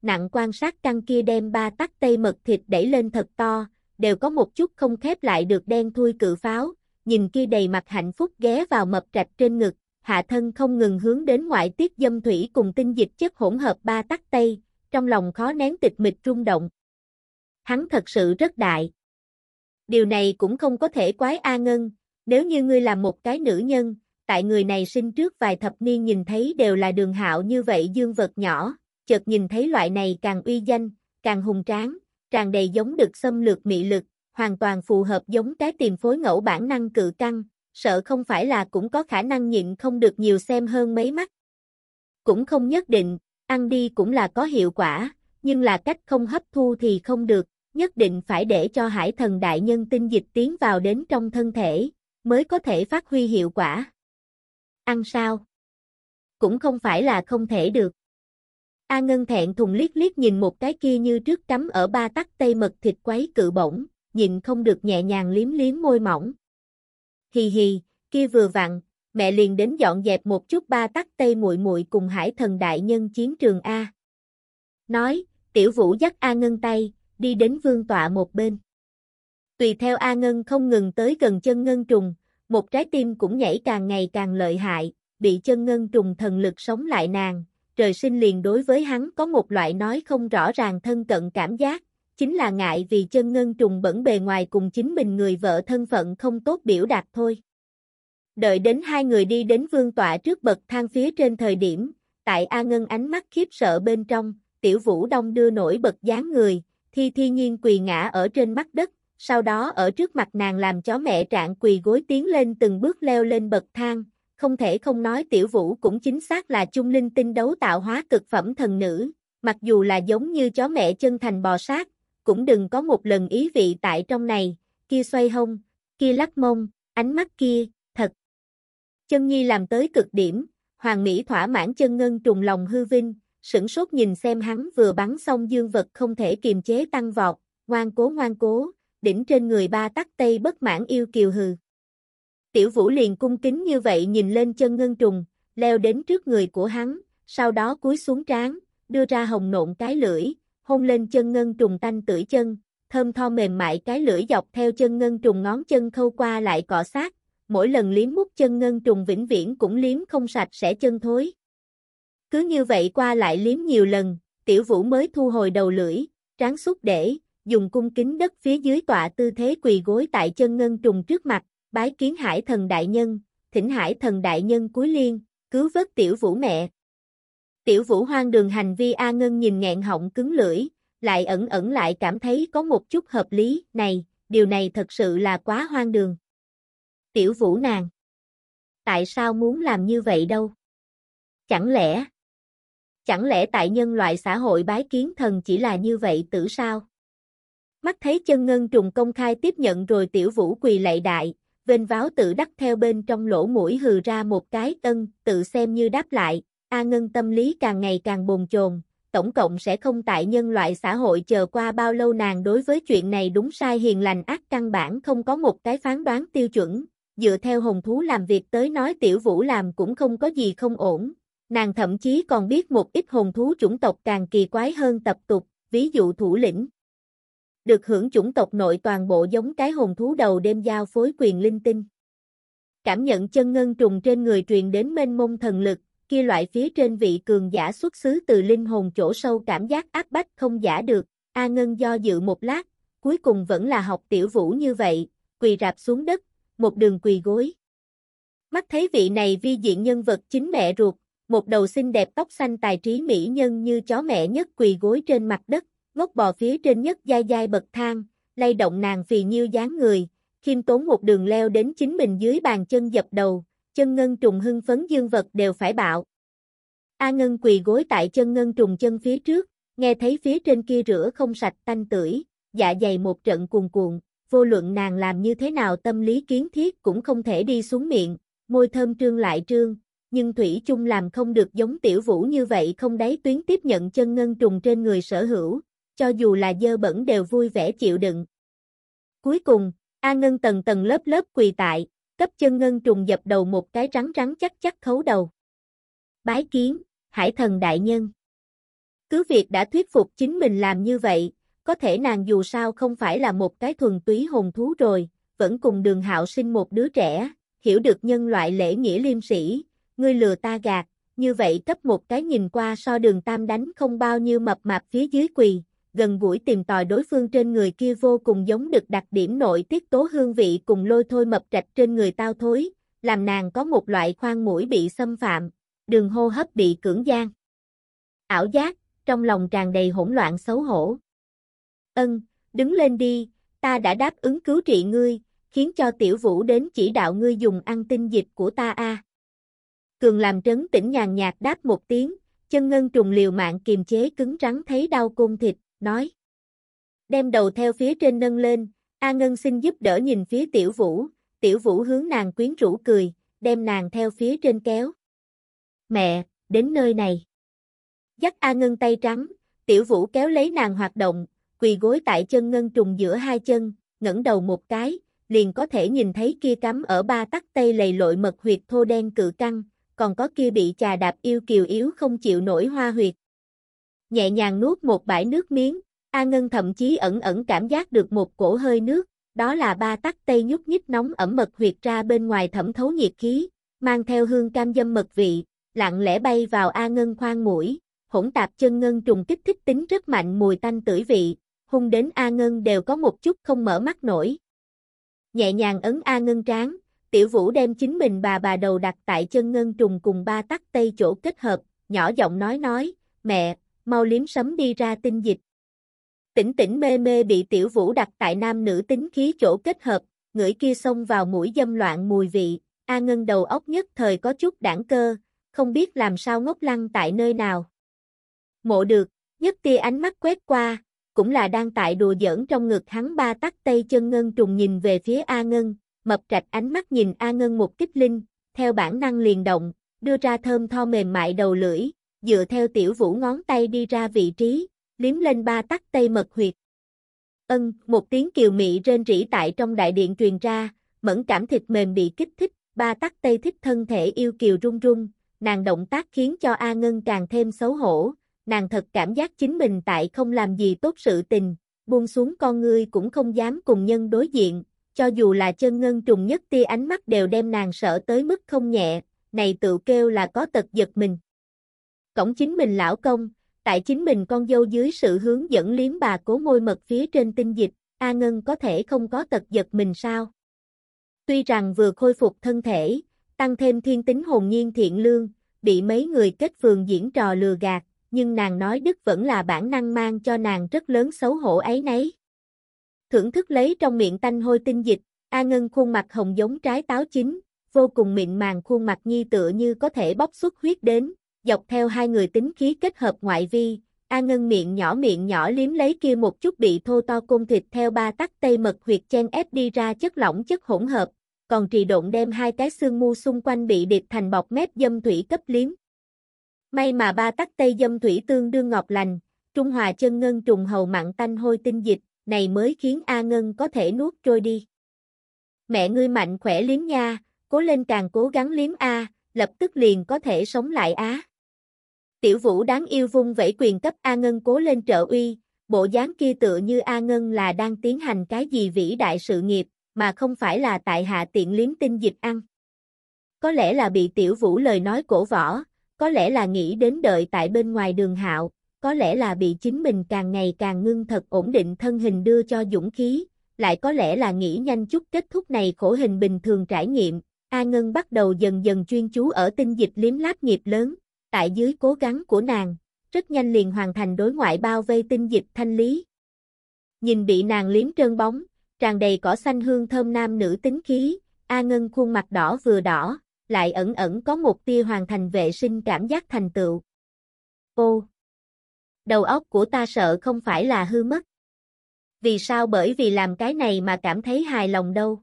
nặng quan sát căn kia đem ba tắc tây mật thịt đẩy lên thật to, đều có một chút không khép lại được đen thui cự pháo, nhìn kia đầy mặt hạnh phúc ghé vào mập trạch trên ngực, hạ thân không ngừng hướng đến ngoại tiết dâm thủy cùng tinh dịch chất hỗn hợp ba tắc tây, trong lòng khó nén tịch mịch rung động. Hắn thật sự rất đại. Điều này cũng không có thể quái A Ngân, nếu như ngươi là một cái nữ nhân, tại người này sinh trước vài thập niên nhìn thấy đều là Đường Hạo như vậy dương vật nhỏ, chợt nhìn thấy loại này càng uy danh, càng hùng tráng, tràn đầy giống đực xâm lược mị lực, hoàn toàn phù hợp giống cái tìm phối ngẫu bản năng cự căng, sợ không phải là cũng có khả năng nhịn không được nhiều xem hơn mấy mắt. Cũng không nhất định, ăn đi cũng là có hiệu quả, nhưng là cách không hấp thu thì không được, nhất định phải để cho Hải Thần đại nhân tinh dịch tiến vào đến trong thân thể, mới có thể phát huy hiệu quả. Ăn sao? Cũng không phải là không thể được. A Ngân thẹn thùng liếc liếc nhìn một cái kia như trước cắm ở ba tắc tây mật thịt quấy cự bổng, nhịn không được nhẹ nhàng liếm liếm môi mỏng. Hì hì, kia vừa vặn, mẹ liền đến dọn dẹp một chút ba tắc tây muội muội cùng Hải Thần đại nhân chiến trường A. Nói, Tiểu Vũ dắt A Ngân tay, đi đến vương tọa một bên. Tùy theo A Ngân không ngừng tới gần chân ngân trùng, một trái tim cũng nhảy càng ngày càng lợi hại, bị chân ngân trùng thần lực sống lại nàng, trời sinh liền đối với hắn có một loại nói không rõ ràng thân cận cảm giác, chính là ngại vì chân ngân trùng bẩn bề ngoài cùng chính mình người vợ thân phận không tốt biểu đạt thôi. Đợi đến hai người đi đến vương tọa trước bậc thang phía trên thời điểm, tại A Ngân ánh mắt khiếp sợ bên trong, Tiểu Vũ đong đưa nổi bật dáng người, thi thi nhiên quỳ ngã ở trên mặt đất, sau đó ở trước mặt nàng làm chó mẹ trạng quỳ gối tiến lên từng bước leo lên bậc thang, không thể không nói Tiểu Vũ cũng chính xác là chung linh tinh đấu tạo hóa cực phẩm thần nữ, mặc dù là giống như chó mẹ chân thành bò sát, cũng đừng có một lần ý vị tại trong này, kia xoay hông, kia lắc mông, ánh mắt kia, thật. Chân nhi làm tới cực điểm, hoàng mỹ thỏa mãn chân ngân trùng lòng hư vinh, sửng sốt nhìn xem hắn vừa bắn xong dương vật không thể kiềm chế tăng vọt, ngoan cố ngoan cố, đỉnh trên người ba tắc tây bất mãn yêu kiều hừ. Tiểu Vũ liền cung kính như vậy nhìn lên chân ngân trùng, leo đến trước người của hắn, sau đó cúi xuống trán, đưa ra hồng nộn cái lưỡi, hôn lên chân ngân trùng tanh tưởi chân, thơm tho mềm mại cái lưỡi dọc theo chân ngân trùng ngón chân khâu qua lại cọ sát, mỗi lần liếm mút chân ngân trùng vĩnh viễn cũng liếm không sạch sẽ chân thối. Cứ như vậy qua lại liếm nhiều lần, Tiểu Vũ mới thu hồi đầu lưỡi, tráng xúc để, dùng cung kính đất phía dưới tọa tư thế quỳ gối tại chân ngân trùng trước mặt, bái kiến Hải Thần đại nhân, thỉnh Hải Thần đại nhân cúi liên, cứu vớt Tiểu Vũ mẹ. Tiểu Vũ hoang đường hành vi A Ngân nhìn nghẹn họng cứng lưỡi, lại ẩn ẩn lại cảm thấy có một chút hợp lý, này, điều này thật sự là quá hoang đường. Tiểu Vũ nàng, tại sao muốn làm như vậy đâu? Chẳng lẽ, chẳng lẽ tại nhân loại xã hội bái kiến thần chỉ là như vậy tử sao? Mắt thấy chân ngân trùng công khai tiếp nhận rồi Tiểu Vũ quỳ lạy đại, vênh váo tự đắc theo bên trong lỗ mũi hừ ra một cái ân, tự xem như đáp lại, A Ngân tâm lý càng ngày càng bồn chồn, tổng cộng sẽ không tại nhân loại xã hội chờ qua bao lâu nàng đối với chuyện này đúng sai hiền lành ác căn bản không có một cái phán đoán tiêu chuẩn, dựa theo hồn thú làm việc tới nói Tiểu Vũ làm cũng không có gì không ổn, nàng thậm chí còn biết một ít hồn thú chủng tộc càng kỳ quái hơn tập tục, ví dụ thủ lĩnh. Được hưởng chủng tộc nội toàn bộ giống cái hồn thú đầu đêm giao phối quyền linh tinh. Cảm nhận chân ngân trùng trên người truyền đến mênh mông thần lực, kia loại phía trên vị cường giả xuất xứ từ linh hồn chỗ sâu cảm giác áp bách không giả được, A Ngân do dự một lát, cuối cùng vẫn là học Tiểu Vũ như vậy, quỳ rạp xuống đất, một đường quỳ gối. Mắt thấy vị này vi diện nhân vật chính mẹ ruột, một đầu xinh đẹp tóc xanh tài trí mỹ nhân như chó mẹ nhất quỳ gối trên mặt đất, ngốc bò phía trên nhất dai dai bậc thang, lay động nàng phì nhiêu dáng người, khiêm tốn một đường leo đến chính mình dưới bàn chân dập đầu, chân ngân trùng hưng phấn dương vật đều phải bạo. A Ngân quỳ gối tại chân ngân trùng chân phía trước, nghe thấy phía trên kia rửa không sạch tanh tưởi, dạ dày một trận cuồn cuộn, vô luận nàng làm như thế nào tâm lý kiến thiết cũng không thể đi xuống miệng, môi thơm trương lại trương, nhưng thủy chung làm không được giống Tiểu Vũ như vậy không đáy tuyến tiếp nhận chân ngân trùng trên người sở hữu, cho dù là dơ bẩn đều vui vẻ chịu đựng. Cuối cùng, A Ngân tầng tầng lớp lớp quỳ tại, cấp chân ngân trùng dập đầu một cái rắn rắn chắc chắc khấu đầu. Bái kiến, Hải Thần đại nhân. Cứ việc đã thuyết phục chính mình làm như vậy, có thể nàng dù sao không phải là một cái thuần túy hồn thú rồi, vẫn cùng Đường Hạo sinh một đứa trẻ, hiểu được nhân loại lễ nghĩa liêm sĩ, ngươi lừa ta gạt, như vậy cấp một cái nhìn qua so Đường Tam đánh không bao nhiêu mập mạp phía dưới quỳ, gần gũi tìm tòi đối phương trên người kia vô cùng giống được đặc điểm nội tiết tố hương vị cùng lôi thôi mập trạch trên người tao thối, làm nàng có một loại khoang mũi bị xâm phạm, đường hô hấp bị cưỡng gian. Ảo giác, trong lòng tràn đầy hỗn loạn xấu hổ. Ân, đứng lên đi, ta đã đáp ứng cứu trị ngươi, khiến cho Tiểu Vũ đến chỉ đạo ngươi dùng ăn tinh dịch của ta a. À. Cường làm trấn tĩnh nhàn nhạt đáp một tiếng, chân ngân trùng liều mạng kiềm chế cứng rắn thấy đau côn thịt, nói. Đem đầu theo phía trên nâng lên, A Ngân xin giúp đỡ nhìn phía Tiểu Vũ, Tiểu Vũ hướng nàng quyến rũ cười, đem nàng theo phía trên kéo. Mẹ, đến nơi này. Dắt A Ngân tay trắng, Tiểu Vũ kéo lấy nàng hoạt động, quỳ gối tại chân ngân trùng giữa hai chân, ngẩng đầu một cái, liền có thể nhìn thấy kia cắm ở ba tắc tây lầy lội mật huyệt thô đen cự căng, còn có kia bị chà đạp yêu kiều yếu không chịu nổi hoa huyệt. Nhẹ nhàng nuốt một bãi nước miếng, A Ngân thậm chí ẩn ẩn cảm giác được một cổ hơi nước, đó là ba tắc tây nhúc nhích nóng ẩm mật huyệt ra bên ngoài thẩm thấu nhiệt khí, mang theo hương cam dâm mật vị, lặng lẽ bay vào A Ngân khoang mũi, hỗn tạp chân ngân trùng kích thích tính rất mạnh mùi tanh tưởi vị, hung đến A Ngân đều có một chút không mở mắt nổi. Nhẹ nhàng ấn A Ngân trán, Tiểu Vũ đem chính mình bà bà đầu đặt tại chân ngân trùng cùng ba tắc tây chỗ kết hợp, nhỏ giọng nói nói, mẹ, mau liếm sấm đi ra tinh dịch. Tỉnh tỉnh mê mê bị Tiểu Vũ đặt tại nam nữ tính khí chỗ kết hợp, ngửi kia xông vào mũi dâm loạn mùi vị, A Ngân đầu óc nhất thời có chút đảng cơ, không biết làm sao ngốc lăng tại nơi nào. Mộ được, nhất tia ánh mắt quét qua, cũng là đang tại đùa giỡn trong ngực hắn ba tắc tây chân ngân trùng nhìn về phía A Ngân, mập trạch ánh mắt nhìn A Ngân một kích linh, theo bản năng liền động, đưa ra thơm tho mềm mại đầu lưỡi, dựa theo Tiểu Vũ ngón tay đi ra vị trí, liếm lên ba tắc tây mật huyệt. Ân, một tiếng kiều mị rên rỉ tại trong đại điện truyền ra, mẫn cảm thịt mềm bị kích thích, ba tắc tây thích thân thể yêu kiều run run, nàng động tác khiến cho A Ngân càng thêm xấu hổ, nàng thật cảm giác chính mình tại không làm gì tốt sự tình, buông xuống con ngươi cũng không dám cùng nhân đối diện, cho dù là chân ngân trùng nhất tia ánh mắt đều đem nàng sợ tới mức không nhẹ, này tự kêu là có tật giật mình. Cổng chính mình lão công, tại chính mình con dâu dưới sự hướng dẫn liếm bà cố môi mật phía trên tinh dịch, A Ngân có thể không có tật giật mình sao? Tuy rằng vừa khôi phục thân thể, tăng thêm thiên tính hồn nhiên thiện lương, bị mấy người kết phường diễn trò lừa gạt, nhưng nàng nói đức vẫn là bản năng mang cho nàng rất lớn xấu hổ ấy nấy. Thưởng thức lấy trong miệng tanh hôi tinh dịch, A Ngân khuôn mặt hồng giống trái táo chín, vô cùng mịn màng khuôn mặt nhi tựa như có thể bóc xuất huyết đến, dọc theo hai người tính khí kết hợp ngoại vi, A Ngân miệng nhỏ miệng nhỏ liếm lấy kia một chút bị thô to côn thịt theo ba tắc tây mật huyệt chen ép đi ra chất lỏng chất hỗn hợp, còn trì độn đem hai cái xương mu xung quanh bị điệp thành bọc mép dâm thủy cấp liếm. May mà ba tắc tây dâm thủy tương đương ngọt lành, trung hòa chân ngân trùng hầu mặn tanh hôi tinh dịch, này mới khiến A Ngân có thể nuốt trôi đi. Mẹ ngươi mạnh khỏe liếm nha, cố lên càng cố gắng liếm A, lập tức liền có thể sống lại á. Tiểu Vũ đáng yêu vung vẫy quyền cấp A Ngân cố lên trợ uy, bộ dáng kia tựa như A Ngân là đang tiến hành cái gì vĩ đại sự nghiệp, mà không phải là tại hạ tiện liếm tinh dịch ăn. Có lẽ là bị Tiểu Vũ lời nói cổ võ, có lẽ là nghĩ đến đợi tại bên ngoài Đường Hạo, có lẽ là bị chính mình càng ngày càng ngưng thật ổn định thân hình đưa cho dũng khí, lại có lẽ là nghĩ nhanh chút kết thúc này khổ hình bình thường trải nghiệm, A Ngân bắt đầu dần dần chuyên chú ở tinh dịch liếm láp nghiệp lớn, tại dưới cố gắng của nàng, rất nhanh liền hoàn thành đối ngoại bao vây tinh dịch thanh lý. Nhìn bị nàng liếm trơn bóng, tràn đầy cỏ xanh hương thơm nam nữ tính khí, A Ngân khuôn mặt đỏ vừa đỏ, lại ẩn ẩn có một tia hoàn thành vệ sinh cảm giác thành tựu. Ô! Đầu óc của ta sợ không phải là hư mất. Vì sao bởi vì làm cái này mà cảm thấy hài lòng đâu?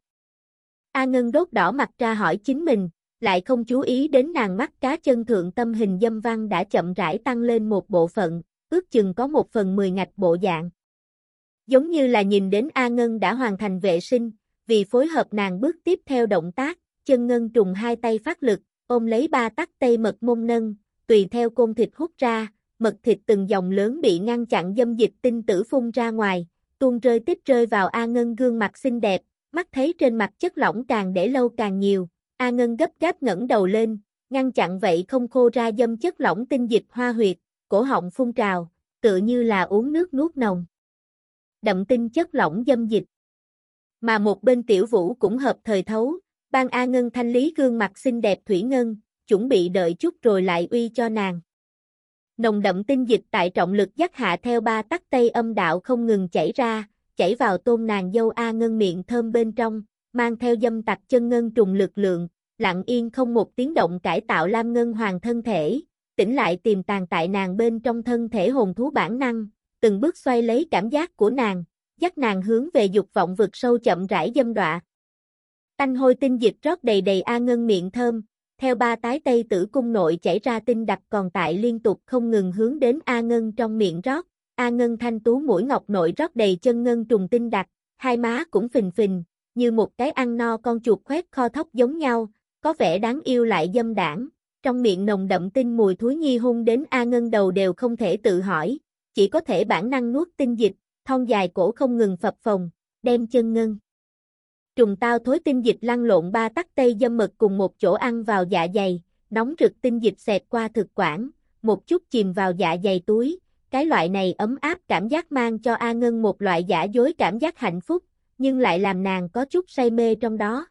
A Ngân đốt đỏ mặt ra hỏi chính mình, lại không chú ý đến nàng mắt cá chân thượng tâm hình dâm văn đã chậm rãi tăng lên một bộ phận, ước chừng có một phần mười ngạch bộ dạng. Giống như là nhìn đến A Ngân đã hoàn thành vệ sinh, vì phối hợp nàng bước tiếp theo động tác, chân ngân trùng hai tay phát lực, ôm lấy ba tắc tây mật mông nâng, tùy theo côn thịt hút ra, mật thịt từng dòng lớn bị ngăn chặn dâm dịch tinh tử phun ra ngoài, tuôn rơi tích rơi vào A Ngân gương mặt xinh đẹp, mắt thấy trên mặt chất lỏng càng để lâu càng nhiều, A Ngân gấp gáp ngẩng đầu lên, ngăn chặn vậy không khô ra dâm chất lỏng tinh dịch hoa huyệt, cổ họng phun trào, tựa như là uống nước nuốt nồng. Đậm tinh chất lỏng dâm dịch. Mà một bên Tiểu Vũ cũng hợp thời thấu, ban A Ngân thanh lý gương mặt xinh đẹp thủy ngân, chuẩn bị đợi chút rồi lại uy cho nàng. Nồng đậm tinh dịch tại trọng lực dắt hạ theo ba tắc tây âm đạo không ngừng chảy ra, chảy vào tôn nàng dâu A Ngân miệng thơm bên trong, mang theo dâm tặc chân ngân trùng lực lượng, lặng yên không một tiếng động cải tạo Lam Ngân Hoàng thân thể, tỉnh lại tiềm tàng tại nàng bên trong thân thể hồn thú bản năng, từng bước xoay lấy cảm giác của nàng, dắt nàng hướng về dục vọng vực sâu chậm rãi dâm đọa. Tanh hôi tinh dịch rót đầy đầy A Ngân miệng thơm, theo ba tái tây tử cung nội chảy ra tinh đặc còn tại liên tục không ngừng hướng đến A Ngân trong miệng rót, A Ngân thanh tú mũi ngọc nội rót đầy chân ngân trùng tinh đặc, hai má cũng phình phình, như một cái ăn no con chuột khoét kho thóc giống nhau, có vẻ đáng yêu lại dâm đãng, trong miệng nồng đậm tinh mùi thúi nhi hung đến A Ngân đầu đều không thể tự hỏi, chỉ có thể bản năng nuốt tinh dịch, thon dài cổ không ngừng phập phồng, đem chân ngân trùng tao thối tinh dịch lăn lộn ba tắc tây dâm mật cùng một chỗ ăn vào dạ dày, nóng rực tinh dịch xẹt qua thực quản, một chút chìm vào dạ dày túi, cái loại này ấm áp cảm giác mang cho A Ngân một loại giả dối cảm giác hạnh phúc, nhưng lại làm nàng có chút say mê trong đó.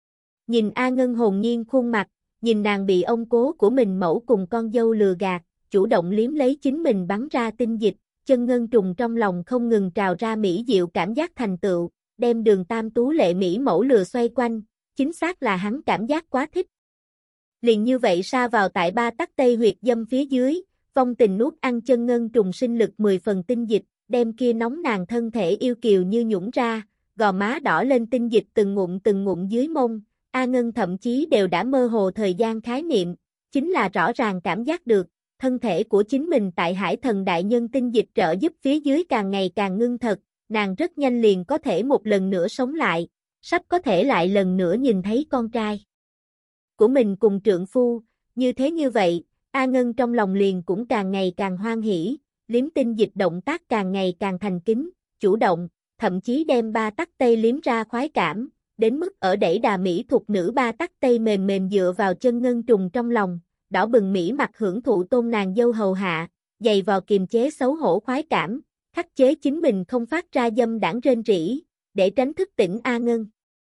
Nhìn A Ngân hồn nhiên khuôn mặt, nhìn nàng bị ông cố của mình mẫu cùng con dâu lừa gạt, chủ động liếm lấy chính mình bắn ra tinh dịch, chân ngân trùng trong lòng không ngừng trào ra mỹ diệu cảm giác thành tựu, đem Đường Tam tú lệ mỹ mẫu lừa xoay quanh, chính xác là hắn cảm giác quá thích. Liền như vậy sa vào tại ba tắc tây huyệt dâm phía dưới, vong tình nuốt ăn chân ngân trùng sinh lực mười phần tinh dịch, đem kia nóng nàng thân thể yêu kiều như nhũng ra, gò má đỏ lên tinh dịch từng ngụm từng ngụm dưới mông, A Ngân thậm chí đều đã mơ hồ thời gian khái niệm, chính là rõ ràng cảm giác được, thân thể của chính mình tại Hải Thần đại nhân tinh dịch trợ giúp phía dưới càng ngày càng ngưng thật, nàng rất nhanh liền có thể một lần nữa sống lại, sắp có thể lại lần nữa nhìn thấy con trai của mình cùng trượng phu, như thế như vậy, A Ngân trong lòng liền cũng càng ngày càng hoan hỉ, liếm tinh dịch động tác càng ngày càng thành kính, chủ động, thậm chí đem ba tắc tây liếm ra khoái cảm, đến mức ở đẩy đà mỹ thục nữ ba tắc tây mềm mềm dựa vào chân ngân trùng trong lòng, đỏ bừng mỹ mặt hưởng thụ tôn nàng dâu hầu hạ, dày vào kiềm chế xấu hổ khoái cảm, khắc chế chính mình không phát ra dâm đãng rên rỉ, để tránh thức tỉnh A Ngân.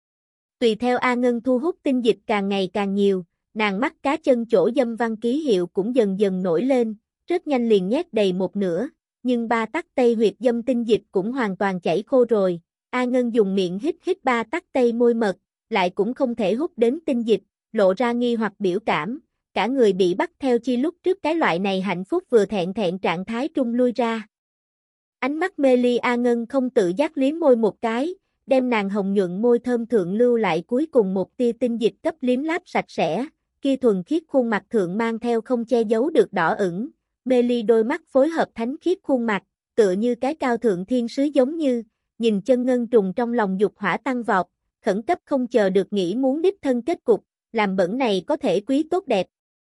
Tùy theo A Ngân thu hút tinh dịch càng ngày càng nhiều, nàng mắt cá chân chỗ dâm văn ký hiệu cũng dần dần nổi lên, rất nhanh liền nhét đầy một nửa, nhưng ba tắc tây huyệt dâm tinh dịch cũng hoàn toàn chảy khô rồi. A Ngân dùng miệng hít hít ba tắc tây môi mật, lại cũng không thể hút đến tinh dịch, lộ ra nghi hoặc biểu cảm, cả người bị bắt theo chi lúc trước cái loại này hạnh phúc vừa thẹn thẹn trạng thái trung lui ra. Ánh mắt mê ly A Ngân không tự giác liếm môi một cái, đem nàng hồng nhuận môi thơm thượng lưu lại cuối cùng một tia tinh dịch cấp liếm láp sạch sẽ, kia thuần khiết khuôn mặt thượng mang theo không che giấu được đỏ ửng, mê ly đôi mắt phối hợp thánh khiết khuôn mặt, tựa như cái cao thượng thiên sứ giống như, nhìn chân ngân trùng trong lòng dục hỏa tăng vọt, khẩn cấp không chờ được nghĩ muốn đích thân kết cục, làm bẩn này có thể quý tốt đẹp.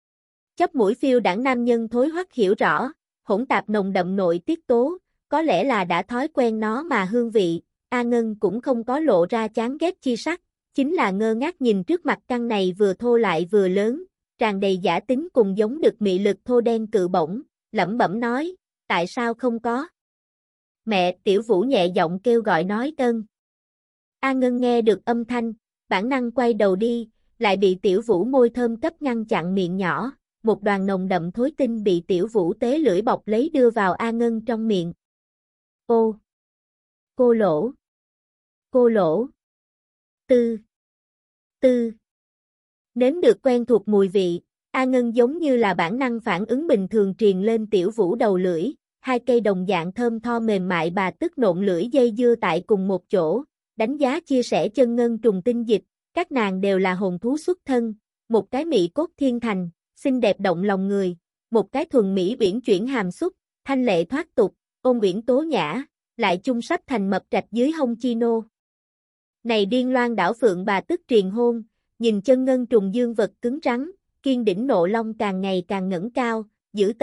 Chóp mũi phiêu đảng nam nhân thối hoắc hiểu rõ, hỗn tạp nồng đậm nội tiết tố, có lẽ là đã thói quen nó mà hương vị, A Ngân cũng không có lộ ra chán ghét chi sắc, chính là ngơ ngác nhìn trước mặt căn này vừa thô lại vừa lớn, tràn đầy giả tính cùng giống được mị lực thô đen cự bổng, lẩm bẩm nói, tại sao không có? Mẹ, Tiểu Vũ nhẹ giọng kêu gọi nói ân. A Ngân nghe được âm thanh, bản năng quay đầu đi, lại bị Tiểu Vũ môi thơm cấp ngăn chặn miệng nhỏ, một đoàn nồng đậm thối tinh bị Tiểu Vũ tế lưỡi bọc lấy đưa vào A Ngân trong miệng. Ô! Cô lỗ! Cô lỗ! Tư! Tư! Nếm được quen thuộc mùi vị, A Ngân giống như là bản năng phản ứng bình thường truyền lên Tiểu Vũ đầu lưỡi, hai cây đồng dạng thơm tho mềm mại bà tức nộn lưỡi dây dưa tại cùng một chỗ, đánh giá chia sẻ chân ngân trùng tinh dịch, các nàng đều là hồn thú xuất thân, một cái mỹ cốt thiên thành, xinh đẹp động lòng người, một cái thuần mỹ uyển chuyển hàm xúc, thanh lệ thoát tục, ôn uyển tố nhã, lại chung sắp thành mập trạch dưới hông chi nô. Này điên loan đảo phượng bà tức truyền hôn, nhìn chân ngân trùng dương vật cứng rắn, kiên đỉnh nộ long càng ngày càng ngẩng cao, dữ tợn,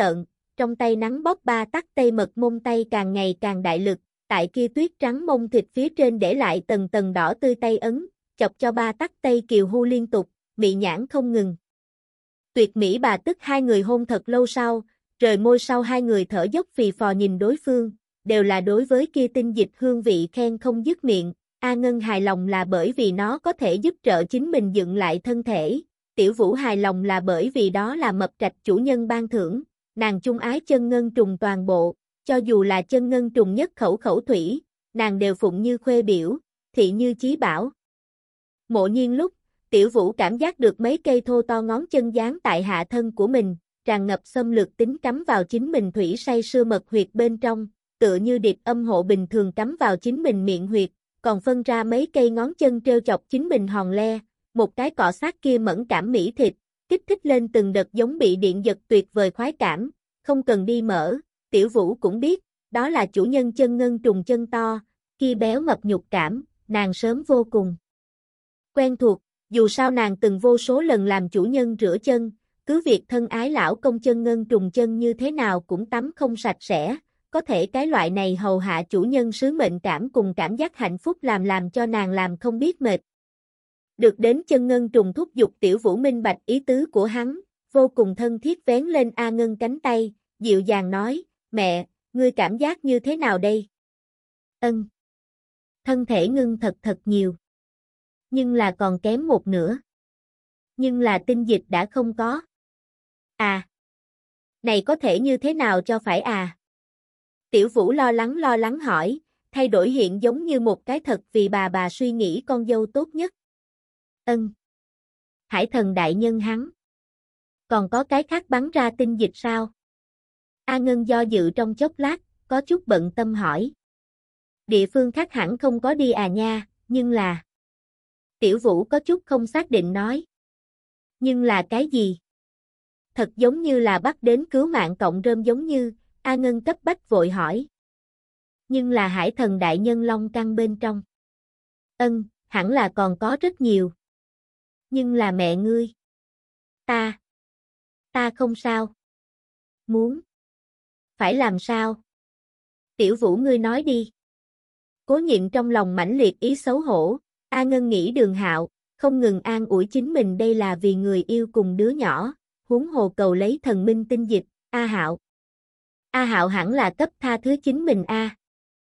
trong tay nắng bóp ba tắc tây mật mông tay càng ngày càng đại lực, tại kia tuyết trắng mông thịt phía trên để lại tầng tầng đỏ tươi tay ấn, chọc cho ba tắc tây kiều hu liên tục, mị nhãn không ngừng. Tuyệt mỹ bà tức hai người hôn thật lâu sau, rời môi sau hai người thở dốc phì phò nhìn đối phương, đều là đối với kia tinh dịch hương vị khen không dứt miệng. A Ngân hài lòng là bởi vì nó có thể giúp trợ chính mình dựng lại thân thể, Tiểu Vũ hài lòng là bởi vì đó là mập trạch chủ nhân ban thưởng, nàng chung ái chân ngân trùng toàn bộ, cho dù là chân ngân trùng nhất khẩu khẩu thủy, nàng đều phụng như khuê biểu, thị như chí bảo. Mộ nhiên lúc, Tiểu Vũ cảm giác được mấy cây thô to ngón chân dán tại hạ thân của mình, tràn ngập xâm lược tính cắm vào chính mình thủy say sưa mật huyệt bên trong, tựa như điệp âm hộ bình thường cắm vào chính mình miệng huyệt, còn phân ra mấy cây ngón chân treo chọc chính mình hòn le, một cái cọ sát kia mẫn cảm mỹ thịt, kích thích lên từng đợt giống bị điện giật tuyệt vời khoái cảm, không cần đi mở, Tiểu Vũ cũng biết, đó là chủ nhân chân ngân trùng chân to, kia béo mập nhục cảm, nàng sớm vô cùng quen thuộc, dù sao nàng từng vô số lần làm chủ nhân rửa chân, cứ việc thân ái lão công chân ngân trùng chân như thế nào cũng tắm không sạch sẽ, có thể cái loại này hầu hạ chủ nhân sứ mệnh cảm cùng cảm giác hạnh phúc làm làm cho nàng làm không biết mệt. Được đến chân ngân trùng thúc giục Tiểu Vũ minh bạch ý tứ của hắn, vô cùng thân thiết vén lên A Ngân cánh tay, dịu dàng nói, mẹ, ngươi cảm giác như thế nào đây? Ân. Thân thể ngưng thật thật nhiều. Nhưng là còn kém một nửa. Nhưng là tinh dịch đã không có. À. Này có thể như thế nào cho phải à? Tiểu Vũ lo lắng lo lắng hỏi, thay đổi hiện giống như một cái thật vì bà bà suy nghĩ con dâu tốt nhất. Ân. Hải thần đại nhân hắn. Còn có cái khác bắn ra tinh dịch sao? A Ngân do dự trong chốc lát, có chút bận tâm hỏi. Địa phương khác hẳn không có đi à nha, nhưng là... Tiểu Vũ có chút không xác định nói. Nhưng là cái gì? Thật giống như là bắt đến cứu mạng cộng rơm giống như, A Ngân cấp bách vội hỏi. Nhưng là hải thần đại nhân long căn bên trong. Ân, hẳn là còn có rất nhiều. Nhưng là mẹ ngươi. Ta. Ta không sao. Muốn. Phải làm sao? Tiểu Vũ ngươi nói đi. Cố nhịn trong lòng mãnh liệt ý xấu hổ, A Ngân nghĩ Đường Hạo, không ngừng an ủi chính mình đây là vì người yêu cùng đứa nhỏ, huống hồ cầu lấy thần minh tinh dịch, A Hạo. A Hạo hẳn là cấp tha thứ chính mình A.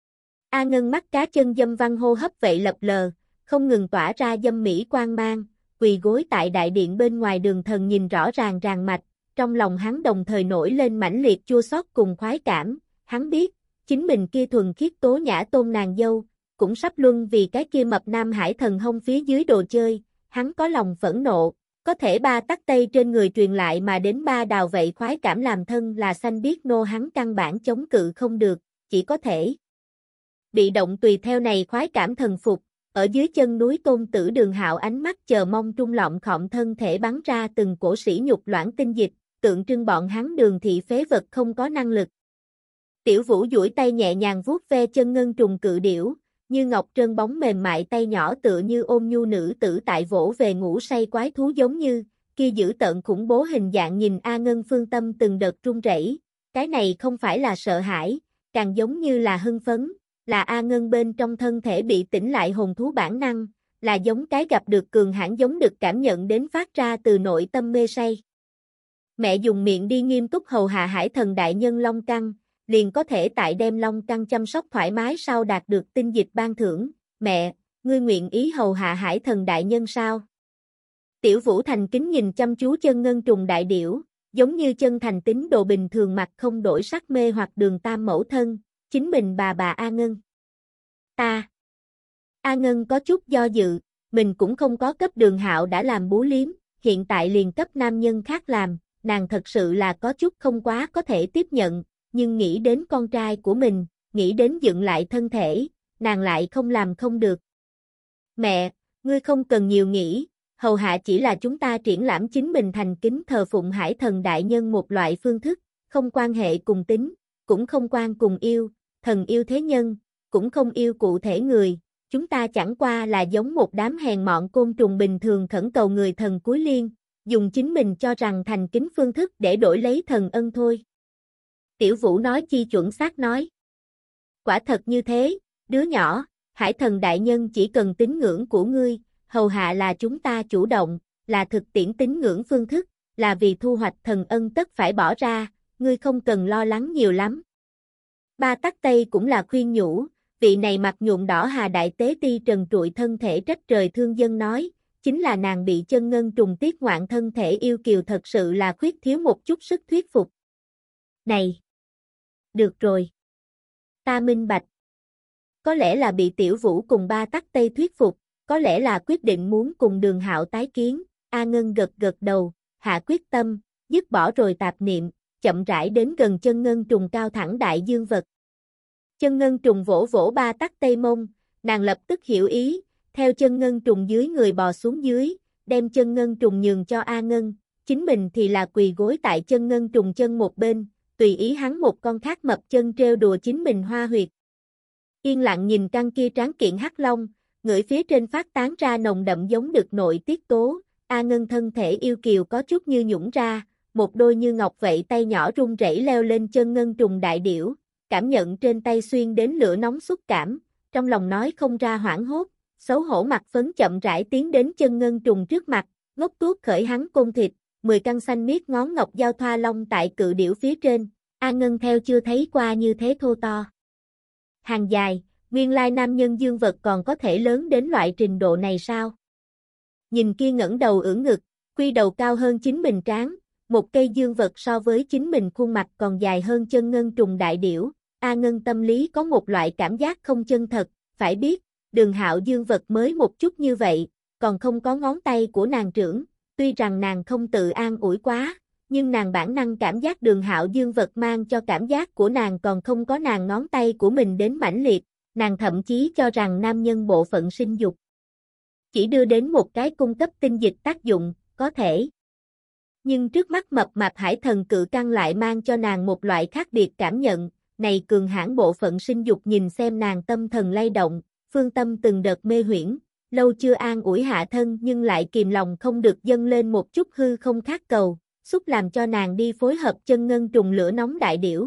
A Ngân mắt cá chân dâm văn hô hấp vậy lập lờ, không ngừng tỏa ra dâm mỹ quang mang, quỳ gối tại đại điện bên ngoài Đường Thần nhìn rõ ràng ràng mạch, trong lòng hắn đồng thời nổi lên mãnh liệt chua xót cùng khoái cảm, hắn biết, chính mình kia thuần khiết tố nhã tôn nàng dâu, cũng sắp luân vì cái kia mập nam hải thần hông phía dưới đồ chơi, hắn có lòng phẫn nộ, có thể ba tắc tây trên người truyền lại mà đến ba đào vậy khoái cảm làm thân là xanh biết nô hắn căn bản chống cự không được, chỉ có thể bị động tùy theo này khoái cảm thần phục, ở dưới chân núi Tôn Tử Đường Hạo ánh mắt chờ mong trung lọng khom thân thể bắn ra từng cổ sỉ nhục loãng tinh dịch, tượng trưng bọn hắn Đường thị phế vật không có năng lực. Tiểu Vũ duỗi tay nhẹ nhàng vuốt ve chân ngân trùng cự điểu, như ngọc trơn bóng mềm mại tay nhỏ tựa như ôm nhu nữ tử tại vỗ về ngủ say quái thú giống như, kia dữ tợn khủng bố hình dạng nhìn A Ngân phương tâm từng đợt run rẩy, cái này không phải là sợ hãi, càng giống như là hưng phấn, là A Ngân bên trong thân thể bị tỉnh lại hồn thú bản năng, là giống cái gặp được cường hãn giống được cảm nhận đến phát ra từ nội tâm mê say. Mẹ dùng miệng đi nghiêm túc hầu hạ hải thần đại nhân long căn, liền có thể tại đem long căn chăm sóc thoải mái sau đạt được tinh dịch ban thưởng. Mẹ, ngươi nguyện ý hầu hạ hải thần đại nhân sao? Tiểu Vũ thành kính nhìn chăm chú chân ngân trùng đại điểu, giống như chân thành tín đồ bình thường mặt không đổi sắc mê hoặc Đường Tam mẫu thân, chính mình bà bà A Ngân. Ta. A Ngân có chút do dự, mình cũng không có cấp Đường Hạo đã làm bú liếm, hiện tại liền cấp nam nhân khác làm, nàng thật sự là có chút không quá có thể tiếp nhận, nhưng nghĩ đến con trai của mình, nghĩ đến dựng lại thân thể, nàng lại không làm không được. Mẹ, ngươi không cần nhiều nghĩ, hầu hạ chỉ là chúng ta triển lãm chính mình thành kính thờ phụng hải thần đại nhân một loại phương thức, không quan hệ cùng tính, cũng không quan cùng yêu, thần yêu thế nhân, cũng không yêu cụ thể người, chúng ta chẳng qua là giống một đám hèn mọn côn trùng bình thường khẩn cầu người thần cúi liên, dùng chính mình cho rằng thành kính phương thức để đổi lấy thần ân thôi. Tiểu Vũ nói chi chuẩn xác nói. Quả thật như thế, đứa nhỏ, Hải Thần đại nhân chỉ cần tín ngưỡng của ngươi, hầu hạ là chúng ta chủ động, là thực tiễn tín ngưỡng phương thức, là vì thu hoạch thần ân tất phải bỏ ra, ngươi không cần lo lắng nhiều lắm. Ba Tắc Tây cũng là khuyên nhủ, vị này mặt nhuộm đỏ Hà Đại Tế Ti trần trụi thân thể trách trời thương dân nói, chính là nàng bị chân ngân trùng tiết ngoạn thân thể yêu kiều thật sự là khuyết thiếu một chút sức thuyết phục. Này! Được rồi. Ta minh bạch. Có lẽ là bị Tiểu Vũ cùng Ba Tắc Tây thuyết phục, có lẽ là quyết định muốn cùng Đường Hạo tái kiến, A Ngân gật gật đầu, hạ quyết tâm, dứt bỏ rồi tạp niệm, chậm rãi đến gần chân ngân trùng cao thẳng đại dương vật. Chân ngân trùng vỗ vỗ Ba Tắc Tây mông, nàng lập tức hiểu ý, theo chân ngân trùng dưới người bò xuống dưới, đem chân ngân trùng nhường cho A Ngân, chính mình thì là quỳ gối tại chân ngân trùng chân một bên, tùy ý hắn một con khác mập chân trêu đùa chính mình hoa huyệt. Yên lặng nhìn căn kia tráng kiện hắc long, ngửi phía trên phát tán ra nồng đậm giống đực nội tiết tố, A Ngân thân thể yêu kiều có chút như nhũng ra, một đôi như ngọc vậy tay nhỏ run rẩy leo lên chân ngân trùng đại điểu, cảm nhận trên tay xuyên đến lửa nóng xúc cảm, trong lòng nói không ra hoảng hốt, xấu hổ mặt phấn chậm rãi tiến đến chân ngân trùng trước mặt, ngốc tuốt khởi hắn côn thịt, mười căn xanh miết ngón ngọc giao thoa long tại cự điểu phía trên, A Ngân theo chưa thấy qua như thế thô to. Hàng dài, nguyên lai nam nhân dương vật còn có thể lớn đến loại trình độ này sao? Nhìn kia ngẩng đầu ưỡn ngực, quy đầu cao hơn chính mình trán, một cây dương vật so với chính mình khuôn mặt còn dài hơn chân ngân trùng đại điểu, A Ngân tâm lý có một loại cảm giác không chân thật, phải biết, Đường Hạo dương vật mới một chút như vậy, còn không có ngón tay của nàng trưởng, tuy rằng nàng không tự an ủi quá, nhưng nàng bản năng cảm giác Đường Hạo dương vật mang cho cảm giác của nàng còn không có nàng ngón tay của mình đến mãnh liệt, nàng thậm chí cho rằng nam nhân bộ phận sinh dục chỉ đưa đến một cái cung cấp tinh dịch tác dụng, có thể. Nhưng trước mắt mập mạp hải thần cự căn lại mang cho nàng một loại khác biệt cảm nhận, này cường hãn bộ phận sinh dục nhìn xem nàng tâm thần lay động, phương tâm từng đợt mê huyễn, lâu chưa an ủi hạ thân nhưng lại kìm lòng không được dâng lên một chút hư không khát cầu, xúc làm cho nàng đi phối hợp chân ngân trùng lửa nóng đại điểu.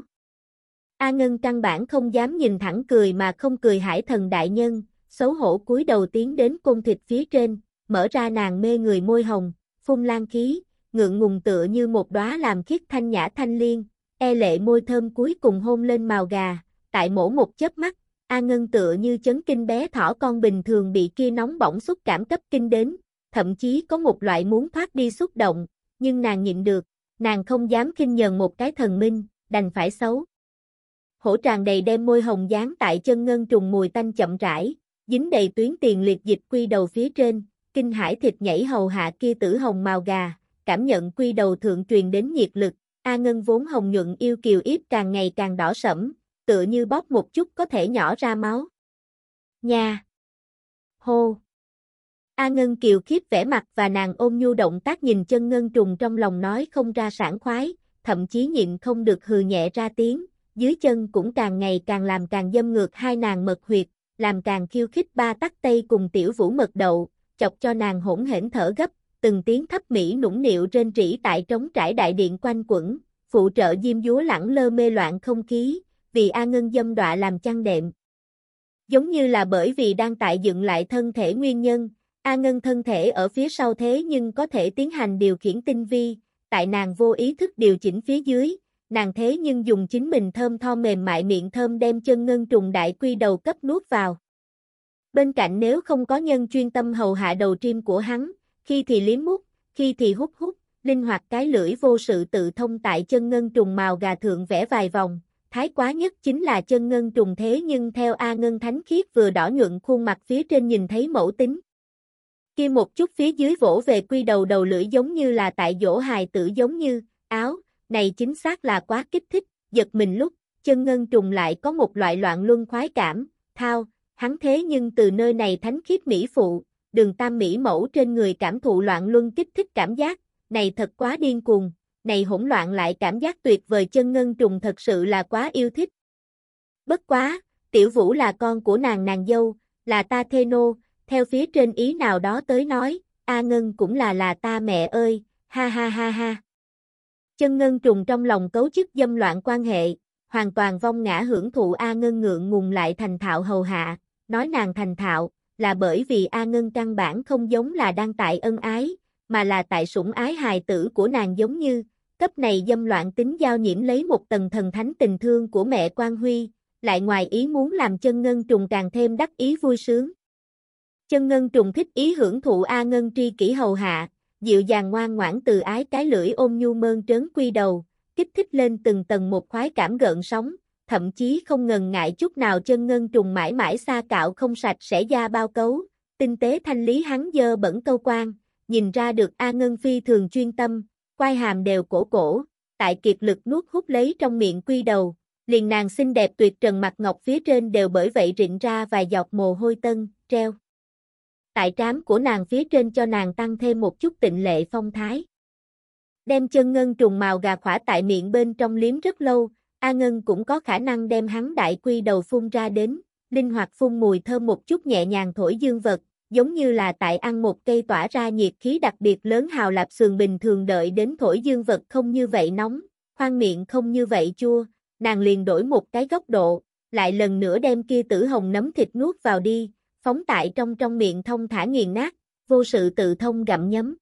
A Ngân căn bản không dám nhìn thẳng cười mà không cười hải thần đại nhân, xấu hổ cúi đầu tiến đến côn thịt phía trên, mở ra nàng mê người môi hồng, phun lan khí, ngượng ngùng tựa như một đóa làm khiết thanh nhã thanh liên, e lệ môi thơm cuối cùng hôn lên mào gà, tại mổ một chớp mắt, A Ngân tựa như chấn kinh bé thỏ con bình thường bị kia nóng bỏng xúc cảm cấp kinh đến, thậm chí có một loại muốn thoát đi xúc động, nhưng nàng nhịn được, nàng không dám khinh nhờn một cái thần minh, đành phải xấu. Hổ tràn đầy đem môi hồng dán tại chân ngân trùng mùi tanh chậm rãi, dính đầy tuyến tiền liệt dịch quy đầu phía trên, kinh hải thịt nhảy hầu hạ kia tử hồng màu gà, cảm nhận quy đầu thượng truyền đến nhiệt lực, A Ngân vốn hồng nhuận yêu kiều yếp càng ngày càng đỏ sẫm, tựa như bóp một chút có thể nhỏ ra máu. Nha! Hô! A Ngân kiều khiếp vẻ mặt và nàng ôm nhu động tác nhìn chân ngân trùng trong lòng nói không ra sảng khoái, thậm chí nhịn không được hừ nhẹ ra tiếng, dưới chân cũng càng ngày càng làm càng dâm ngược hai nàng mật huyệt, làm càng khiêu khích Ba Tắc Tây cùng Tiểu Vũ mật đậu, chọc cho nàng hỗn hển thở gấp, từng tiếng thấp mỹ nũng nịu rên rỉ tại trống trải đại điện quanh quẩn, phụ trợ diêm dúa lẳng lơ mê loạn không khí, vì A Ngân dâm đọa làm chăn đệm. Giống như là bởi vì đang tại dựng lại thân thể nguyên nhân, A Ngân thân thể ở phía sau thế nhưng có thể tiến hành điều khiển tinh vi, tại nàng vô ý thức điều chỉnh phía dưới, nàng thế nhưng dùng chính mình thơm tho mềm mại miệng thơm đem chân ngân trùng đại quy đầu cấp nuốt vào. Bên cạnh nếu không có nhân chuyên tâm hầu hạ đầu trim của hắn, khi thì liếm mút, khi thì hút hút, linh hoạt cái lưỡi vô sự tự thông tại chân ngân trùng màu gà thượng vẽ vài vòng, thái quá nhất chính là chân ngân trùng thế nhưng theo A Ngân thánh khiết vừa đỏ nhuận khuôn mặt phía trên nhìn thấy mẫu tính. Kia một chút phía dưới vỗ về quy đầu đầu lưỡi giống như là tại dỗ hài tử giống như, áo, này chính xác là quá kích thích, giật mình lúc, chân ngân trùng lại có một loại loạn luân khoái cảm, thao, hắn thế nhưng từ nơi này thánh khiết mỹ phụ, Đường Tam mỹ mẫu trên người cảm thụ loạn luân kích thích cảm giác, này thật quá điên cuồng, này hỗn loạn lại cảm giác tuyệt vời chân ngân trùng thật sự là quá yêu thích. Bất quá, Tiểu Vũ là con của nàng nàng dâu, là ta thê nô, theo phía trên ý nào đó tới nói, A Ngân cũng là là ta mẹ ơi, ha ha ha ha. Chân ngân trùng trong lòng cấu chức dâm loạn quan hệ, hoàn toàn vong ngã hưởng thụ. A Ngân ngượng ngùng lại thành thạo hầu hạ, nói nàng thành thạo, là bởi vì A Ngân căn bản không giống là đang tại ân ái, mà là tại sủng ái hài tử của nàng giống như, cấp này dâm loạn tính giao nhiễm lấy một tầng thần thánh tình thương của mẹ Quan Huy, lại ngoài ý muốn làm Chân Ngân Trùng càng thêm đắc ý vui sướng. Chân Ngân Trùng thích ý hưởng thụ A Ngân tri kỷ hầu hạ, dịu dàng ngoan ngoãn từ ái cái lưỡi ôm nhu mơn trớn quy đầu, kích thích lên từng tầng một khoái cảm gợn sóng, thậm chí không ngần ngại chút nào. Chân Ngân Trùng mãi mãi xa cạo không sạch sẽ da bao cấu, tinh tế thanh lý hắn dơ bẩn câu quan, nhìn ra được A Ngân phi thường chuyên tâm, quai hàm đều cổ cổ, tại kiệt lực nuốt hút lấy trong miệng quy đầu, liền nàng xinh đẹp tuyệt trần mặt ngọc phía trên đều bởi vậy rịn ra vài giọt mồ hôi tân, treo tại trán của nàng phía trên cho nàng tăng thêm một chút tịnh lệ phong thái. Đem Chân Ngân Trùng màu gà khỏa tại miệng bên trong liếm rất lâu, A Ngân cũng có khả năng đem hắn đại quy đầu phun ra đến, linh hoạt phun mùi thơm một chút nhẹ nhàng thổi dương vật, giống như là tại ăn một cây tỏa ra nhiệt khí đặc biệt lớn hào lạp sườn bình thường. Đợi đến thổi dương vật không như vậy nóng, khoang miệng không như vậy chua, nàng liền đổi một cái góc độ, lại lần nữa đem kia tử hồng nấm thịt nuốt vào đi, phóng tại trong trong miệng thông thả nghiền nát, vô sự tự thông gặm nhấm.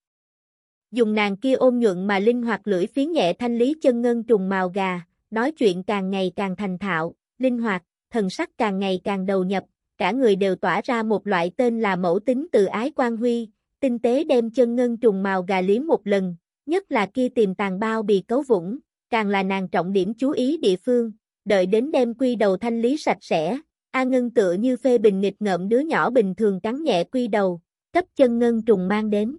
Dùng nàng kia ôn nhuận mà linh hoạt lưỡi phiến nhẹ thanh lý Chân Ngân Trùng màu gà, nói chuyện càng ngày càng thành thạo, linh hoạt, thần sắc càng ngày càng đầu nhập, cả người đều tỏa ra một loại tên là mẫu tính từ ái Quan Huy, tinh tế đem Chân Ngân Trùng màu gà liếm một lần, nhất là kia tiềm tàng bao bì cấu vũng, càng là nàng trọng điểm chú ý địa phương, đợi đến đem quy đầu thanh lý sạch sẽ, A Ngân tựa như phê bình nghịch ngợm đứa nhỏ bình thường cắn nhẹ quy đầu, cấp Chân Ngân Trùng mang đến.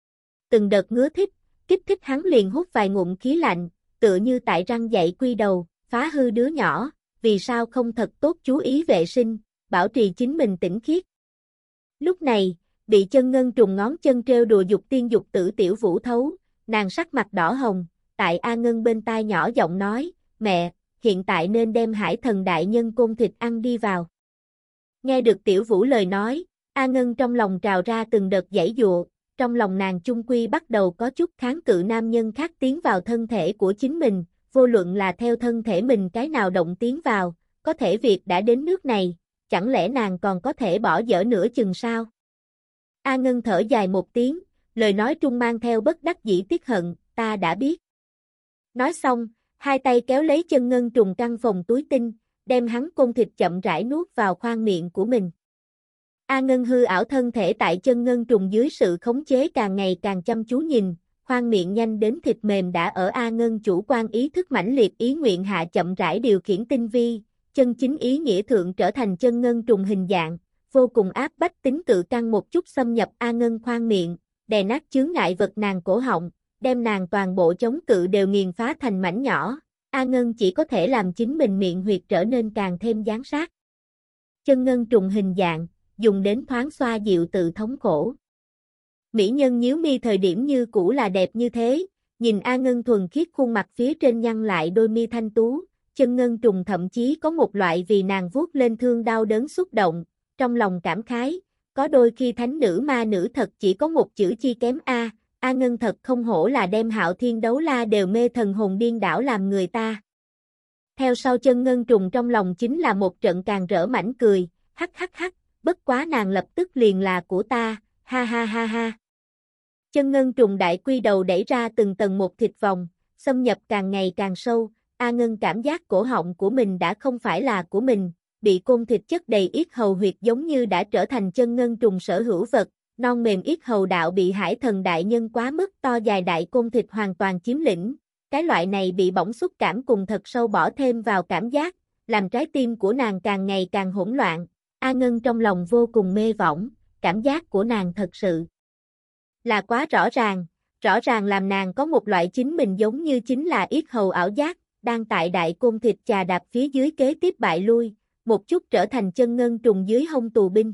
Từng đợt ngứa thích, kích thích hắn liền hút vài ngụm khí lạnh, tựa như tại răng dạy quy đầu, phá hư đứa nhỏ, vì sao không thật tốt chú ý vệ sinh, bảo trì chính mình tỉnh khiết. Lúc này, bị Chân Ngân Trùng ngón chân trêu đùa dục tiên dục tử tiểu vũ thấu, nàng sắc mặt đỏ hồng, tại A Ngân bên tai nhỏ giọng nói, mẹ, hiện tại nên đem Hải Thần đại nhân côn thịt ăn đi vào. Nghe được tiểu vũ lời nói, A Ngân trong lòng trào ra từng đợt giãy giụa, trong lòng nàng chung quy bắt đầu có chút kháng cự nam nhân khác tiến vào thân thể của chính mình, vô luận là theo thân thể mình cái nào động tiến vào, có thể việc đã đến nước này, chẳng lẽ nàng còn có thể bỏ dở nửa chừng sao? A Ngân thở dài một tiếng, lời nói trung mang theo bất đắc dĩ tiếc hận, ta đã biết. Nói xong, hai tay kéo lấy Chân Ngân Trùng căng phòng túi tinh, đem hắn côn thịt chậm rãi nuốt vào khoang miệng của mình. A Ngân hư ảo thân thể tại Chân Ngân Trùng dưới sự khống chế càng ngày càng chăm chú nhìn, khoang miệng nhanh đến thịt mềm đã ở A Ngân chủ quan ý thức mãnh liệt ý nguyện hạ chậm rãi điều khiển tinh vi, chân chính ý nghĩa thượng trở thành Chân Ngân Trùng hình dạng, vô cùng áp bách tính cự căng một chút xâm nhập A Ngân khoang miệng, đè nát chướng ngại vật nàng cổ họng, đem nàng toàn bộ chống cự đều nghiền phá thành mảnh nhỏ. A Ngân chỉ có thể làm chính mình miệng huyệt trở nên càng thêm gián sát. Chân Ngân Trùng hình dạng, dùng đến thoáng xoa dịu tự thống khổ. Mỹ nhân nhíu mi thời điểm như cũ là đẹp như thế, nhìn A Ngân thuần khiết khuôn mặt phía trên nhăn lại đôi mi thanh tú, Chân Ngân Trùng thậm chí có một loại vì nàng vuốt lên thương đau đớn xúc động, trong lòng cảm khái, có đôi khi thánh nữ ma nữ thật chỉ có một chữ chi kém A, A Ngân thật không hổ là đem Hạo Thiên Đấu La đều mê thần hồn điên đảo làm người ta. Theo sau Chân Ngân Trùng trong lòng chính là một trận càng rỡ mảnh cười, hắc hắc hắc, bất quá nàng lập tức liền là của ta, ha ha ha ha. Chân Ngân Trùng đại quy đầu đẩy ra từng tầng một thịt vòng, xâm nhập càng ngày càng sâu, A Ngân cảm giác cổ họng của mình đã không phải là của mình, bị côn thịt chất đầy yết hầu huyệt giống như đã trở thành Chân Ngân Trùng sở hữu vật, non mềm yết hầu đạo bị Hải Thần đại nhân quá mức to dài đại côn thịt hoàn toàn chiếm lĩnh, cái loại này bị bỏng xúc cảm cùng thật sâu bỏ thêm vào cảm giác, làm trái tim của nàng càng ngày càng hỗn loạn, A Ngân trong lòng vô cùng mê võng, cảm giác của nàng thật sự là quá rõ ràng, rõ ràng làm nàng có một loại chính mình giống như chính là yết hầu ảo giác, đang tại đại côn thịt chà đạp phía dưới kế tiếp bại lui, một chút trở thành Chân Ngân Trùng dưới hông tù binh.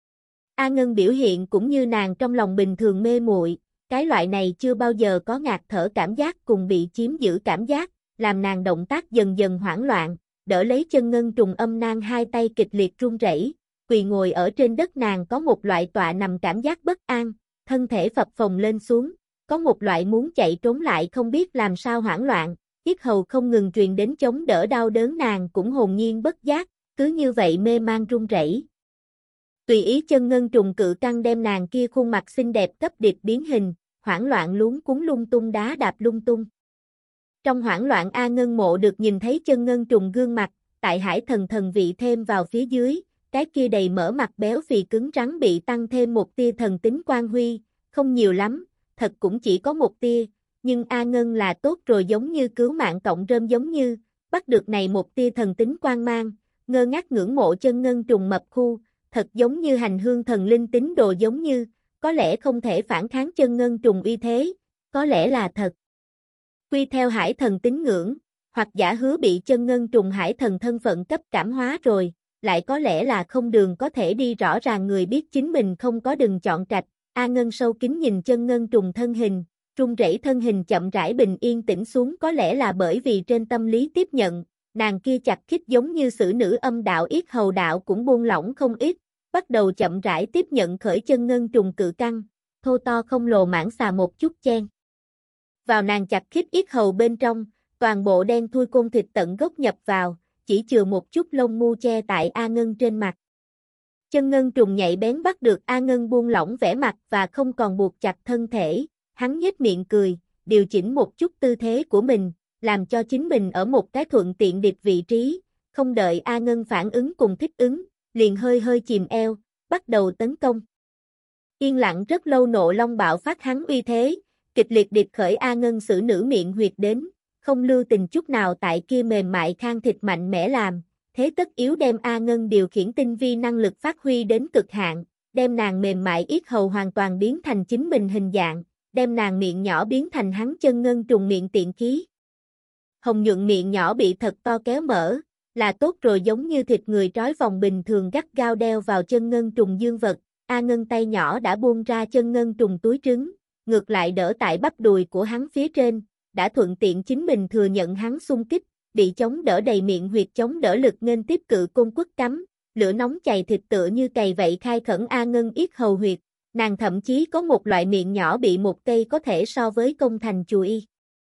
A Ngân biểu hiện cũng như nàng trong lòng bình thường mê muội, cái loại này chưa bao giờ có ngạt thở cảm giác cùng bị chiếm giữ cảm giác, làm nàng động tác dần dần hoảng loạn, đỡ lấy Chân Ngân Trùng âm nang hai tay kịch liệt run rẩy, quỳ ngồi ở trên đất nàng có một loại tọa nằm cảm giác bất an, thân thể phập phồng lên xuống, có một loại muốn chạy trốn lại không biết làm sao hoảng loạn, yết hầu không ngừng truyền đến chống đỡ đau đớn, nàng cũng hồn nhiên bất giác, cứ như vậy mê man run rẩy. Tùy ý chân ngân trùng cự căng đem nàng kia khuôn mặt xinh đẹp cấp điệp biến hình, hoảng loạn luống cuống lung tung đá đạp lung tung. Trong hoảng loạn A Ngân Mộ được nhìn thấy chân ngân trùng gương mặt, tại hải thần thần vị thêm vào phía dưới, cái kia đầy mỡ mặt béo phì cứng rắn bị tăng thêm một tia thần tính quang huy, không nhiều lắm, thật cũng chỉ có một tia, nhưng A Ngân là tốt rồi, giống như cứu mạng cộng rơm, giống như bắt được này một tia thần tính quang mang, ngơ ngác ngưỡng mộ chân ngân trùng mập khu, thật giống như hành hương thần linh tín đồ, giống như có lẽ không thể phản kháng chân ngân trùng uy thế, có lẽ là thật. Quy theo hải thần tín ngưỡng, hoặc giả hứa bị chân ngân trùng hải thần thân phận cấp cảm hóa rồi, lại có lẽ là không đường có thể đi, rõ ràng người biết chính mình không có đừng chọn trạch. A Ngân sâu kín nhìn chân ngân trùng thân hình, run rẩy thân hình chậm rãi bình yên tĩnh xuống, có lẽ là bởi vì trên tâm lý tiếp nhận, nàng kia chặt khít giống như sử nữ âm đạo yết hầu đạo cũng buông lỏng không ít, bắt đầu chậm rãi tiếp nhận khởi chân ngân trùng cự căng, thô to không lồ mãng xà một chút chen vào nàng chặt khít yết hầu bên trong, toàn bộ đen thui côn thịt tận gốc nhập vào, chỉ chừa một chút lông mu che tại A Ngân trên mặt. Chân ngân trùng nhạy bén bắt được A Ngân buông lỏng vẻ mặt và không còn buộc chặt thân thể, hắn nhếch miệng cười, điều chỉnh một chút tư thế của mình, làm cho chính mình ở một cái thuận tiện điệp vị trí, không đợi A Ngân phản ứng cùng thích ứng, liền hơi hơi chìm eo, bắt đầu tấn công. Yên lặng rất lâu, nộ long bạo phát hắn uy thế, kịch liệt điệp khởi A Ngân sử nữ miệng huyệt đến, không lưu tình chút nào tại kia mềm mại khang thịt mạnh mẽ làm, thế tất yếu đem A Ngân điều khiển tinh vi năng lực phát huy đến cực hạn, đem nàng mềm mại yết hầu hoàn toàn biến thành chính mình hình dạng, đem nàng miệng nhỏ biến thành hắn chân ngân trùng miệng tiện khí. Hồng nhuận miệng nhỏ bị thật to kéo mở, là tốt rồi, giống như thịt người trói vòng bình thường gắt gao đeo vào chân ngân trùng dương vật. A Ngân tay nhỏ đã buông ra chân ngân trùng túi trứng, ngược lại đỡ tại bắp đùi của hắn phía trên, đã thuận tiện chính mình thừa nhận hắn xung kích, bị chống đỡ đầy miệng huyệt chống đỡ lực nên tiếp cự côn quất cắm, lửa nóng chày thịt tựa như cày vậy khai khẩn A Ngân yết hầu huyệt, nàng thậm chí có một loại miệng nhỏ bị một cây có thể so với công thành chùi y.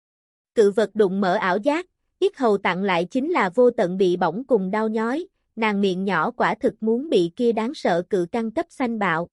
Cự vật đụng mở ảo giác, yết hầu tặng lại chính là vô tận bị bỏng cùng đau nhói, nàng miệng nhỏ quả thực muốn bị kia đáng sợ cự căng cấp xanh bạo.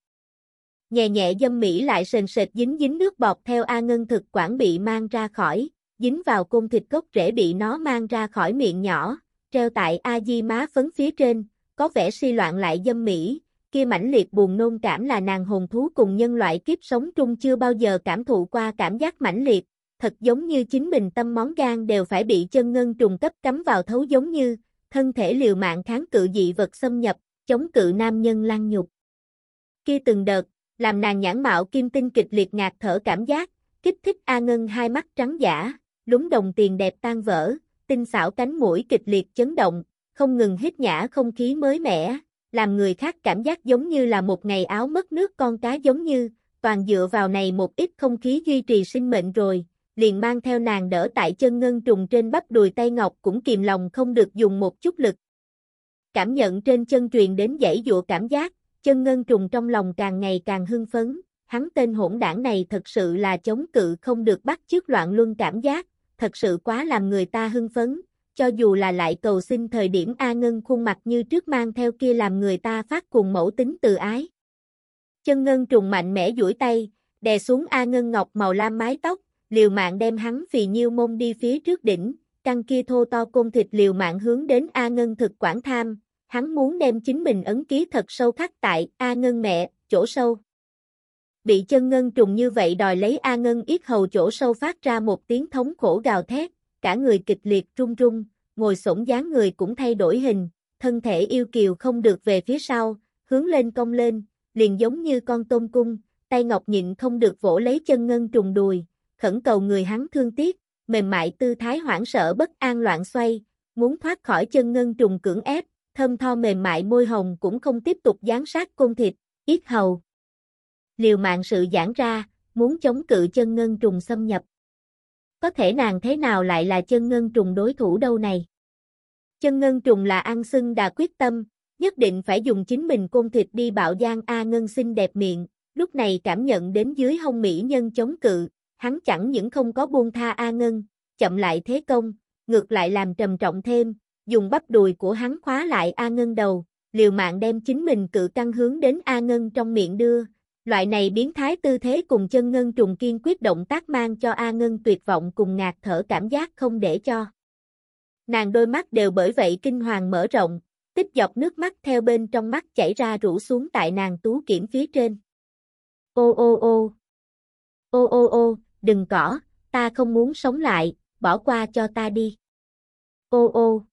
Nhẹ nhẹ dâm mỹ lại sền sệt dính dính nước bọt theo A Ngân thực quản bị mang ra khỏi, dính vào côn thịt gốc rễ bị nó mang ra khỏi miệng nhỏ, treo tại A Di má phấn phía trên, có vẻ si loạn lại dâm mỹ, kia mãnh liệt buồn nôn cảm là nàng hồn thú cùng nhân loại kiếp sống trung chưa bao giờ cảm thụ qua cảm giác mãnh liệt, thật giống như chính mình tâm món gan đều phải bị chân ngân trùng cấp cắm vào thấu, giống như thân thể liều mạng kháng cự dị vật xâm nhập, chống cự nam nhân lăng nhục. Kia từng đợt, làm nàng nhãn mạo kim tinh kịch liệt ngạt thở cảm giác, kích thích A Ngân hai mắt trắng dã, lúng đồng tiền đẹp tan vỡ, tinh xảo cánh mũi kịch liệt chấn động, không ngừng hít nhả không khí mới mẻ, làm người khác cảm giác giống như là một ngày áo mất nước con cá, giống như toàn dựa vào này một ít không khí duy trì sinh mệnh rồi, liền mang theo nàng đỡ tại chân ngân trùng trên bắp đùi tay ngọc cũng kìm lòng không được dùng một chút lực. Cảm nhận trên chân truyền đến dãy dụa cảm giác, chân ngân trùng trong lòng càng ngày càng hưng phấn, hắn tên hỗn đảng này thật sự là chống cự không được bắt chước loạn luân cảm giác, thật sự quá làm người ta hưng phấn, cho dù là lại cầu xin thời điểm A Ngân khuôn mặt như trước mang theo kia làm người ta phát cuồng mẫu tính từ ái. Chân ngân trùng mạnh mẽ duỗi tay, đè xuống A Ngân ngọc màu lam mái tóc, liều mạng đem hắn phì nhiêu mông đi phía trước đỉnh, căn kia thô to côn thịt liều mạng hướng đến A Ngân thực quản tham, hắn muốn đem chính mình ấn ký thật sâu khắc tại A Ngân mẹ, chỗ sâu. Bị chân ngân trùng như vậy đòi lấy A Ngân yết hầu chỗ sâu phát ra một tiếng thống khổ gào thét, cả người kịch liệt run run, ngồi xổm dáng người cũng thay đổi hình, thân thể yêu kiều không được về phía sau, hướng lên cong lên, liền giống như con tôm cung, tay ngọc nhịn không được vỗ lấy chân ngân trùng đùi, khẩn cầu người hắn thương tiếc, mềm mại tư thái hoảng sợ bất an loạn xoay, muốn thoát khỏi chân ngân trùng cưỡng ép, thơm tho mềm mại môi hồng cũng không tiếp tục dán sát côn thịt, yết hầu. Liều mạng sự giãn ra, muốn chống cự chân ngân trùng xâm nhập. Có thể nàng thế nào lại là chân ngân trùng đối thủ đâu này? Chân ngân trùng là ăn xưng đà quyết tâm, nhất định phải dùng chính mình côn thịt đi bạo giang A Ngân xinh đẹp miệng, lúc này cảm nhận đến dưới hông mỹ nhân chống cự, hắn chẳng những không có buông tha A Ngân, chậm lại thế công, ngược lại làm trầm trọng thêm, dùng bắp đùi của hắn khóa lại A Ngân đầu, liều mạng đem chính mình cự căng hướng đến A Ngân trong miệng đưa. Loại này biến thái tư thế cùng chân ngân trùng kiên quyết động tác mang cho A Ngân tuyệt vọng cùng ngạt thở cảm giác không để cho. Nàng đôi mắt đều bởi vậy kinh hoàng mở rộng, tích dọc nước mắt theo bên trong mắt chảy ra rủ xuống tại nàng tú kiểm phía trên. Ô ô ô, ô ô ô, đừng cỏ, ta không muốn sống lại, bỏ qua cho ta đi. Ô ô.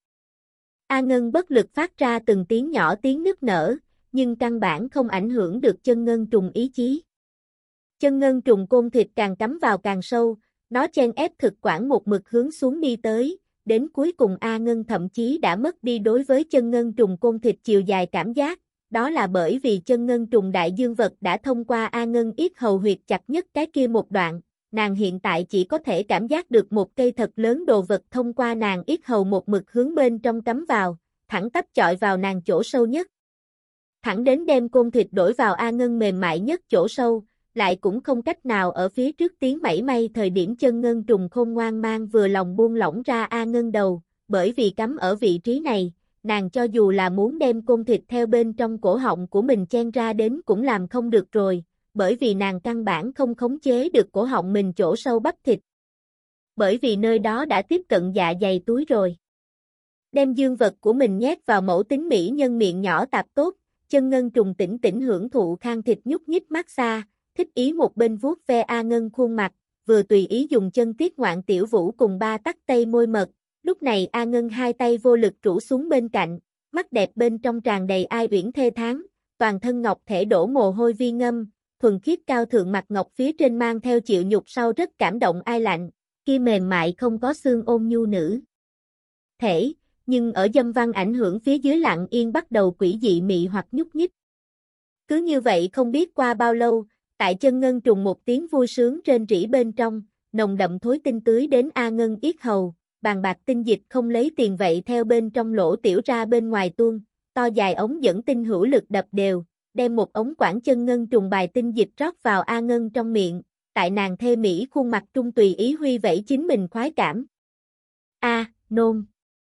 A Ngân bất lực phát ra từng tiếng nhỏ tiếng nức nở, nhưng căn bản không ảnh hưởng được chân ngân trùng ý chí. Chân ngân trùng côn thịt càng cắm vào càng sâu, nó chen ép thực quản một mực hướng xuống đi tới, đến cuối cùng A Ngân thậm chí đã mất đi đối với chân ngân trùng côn thịt chiều dài cảm giác, đó là bởi vì chân ngân trùng đại dương vật đã thông qua A Ngân yết hầu huyệt chặt nhất cái kia một đoạn, nàng hiện tại chỉ có thể cảm giác được một cây thật lớn đồ vật thông qua nàng yết hầu một mực hướng bên trong cắm vào, thẳng tắp chọi vào nàng chỗ sâu nhất. Thẳng đến đem côn thịt đổi vào A Ngân mềm mại nhất chỗ sâu, lại cũng không cách nào ở phía trước tiến mảy may thời điểm chân ngân trùng khôn ngoan mang vừa lòng buông lỏng ra A Ngân đầu, bởi vì cắm ở vị trí này, nàng cho dù là muốn đem côn thịt theo bên trong cổ họng của mình chen ra đến cũng làm không được rồi, bởi vì nàng căn bản không khống chế được cổ họng mình chỗ sâu bắp thịt. Bởi vì nơi đó đã tiếp cận dạ dày túi rồi. Đem dương vật của mình nhét vào mẫu tính mỹ nhân miệng nhỏ tạp tốt, chân ngân trùng tỉnh tỉnh hưởng thụ khang thịt nhúc nhích massage, thích ý một bên vuốt ve A Ngân khuôn mặt, vừa tùy ý dùng chân tiết ngoạn tiểu vũ cùng ba tắc tây môi mật. Lúc này A Ngân hai tay vô lực rũ xuống bên cạnh, mắt đẹp bên trong tràn đầy ai uyển thê tháng, toàn thân ngọc thể đổ mồ hôi vi ngâm, thuần khiết cao thượng mặt ngọc phía trên mang theo chịu nhục sau rất cảm động ai lạnh, kia mềm mại không có xương ôn nhu nữ thể, nhưng ở dâm văn ảnh hưởng phía dưới lặng yên bắt đầu quỷ dị mị hoặc nhúc nhích. Cứ như vậy không biết qua bao lâu, tại chân ngân trùng một tiếng vui sướng rên rỉ bên trong, nồng đậm thối tinh tưới đến A Ngân yết hầu, bàn bạc tinh dịch không lấy tiền vậy theo bên trong lỗ tiểu ra bên ngoài tuôn, to dài ống dẫn tinh hữu lực đập đều, đem một ống quản chân ngân trùng bài tinh dịch rót vào A Ngân trong miệng, tại nàng thê mỹ khuôn mặt trung tùy ý huy vẫy chính mình khoái cảm. A, nôn.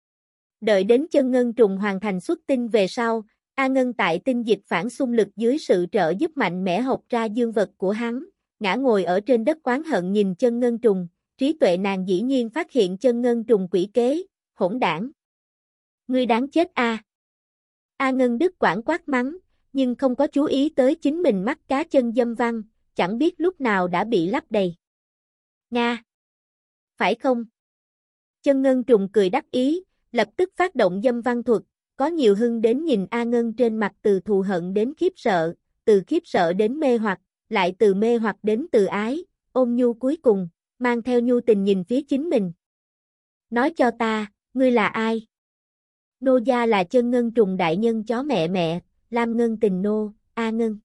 Đợi đến chân ngân trùng hoàn thành xuất tinh về sau, A Ngân tại tinh dịch phản xung lực dưới sự trợ giúp mạnh mẽ hộc ra dương vật của hắn, ngã ngồi ở trên đất oán hận nhìn chân ngân trùng, trí tuệ nàng dĩ nhiên phát hiện chân ngân trùng quỷ kế, hỗn đảng. Ngươi đáng chết a. A Ngân đứt quãng quát mắng, nhưng không có chú ý tới chính mình mắt cá chân dâm văn, chẳng biết lúc nào đã bị lấp đầy. Nga. Phải không? Chân ngân trùng cười đắc ý, lập tức phát động dâm văn thuật, có nhiều hưng đến nhìn A Ngân trên mặt từ thù hận đến khiếp sợ, từ khiếp sợ đến mê hoặc, lại từ mê hoặc đến từ ái, ôm nhu cuối cùng, mang theo nhu tình nhìn phía chính mình. Nói cho ta, ngươi là ai? Nô gia là chân ngân trùng đại nhân chó mẹ mẹ, Lam Ngân tình nô, A Ngân.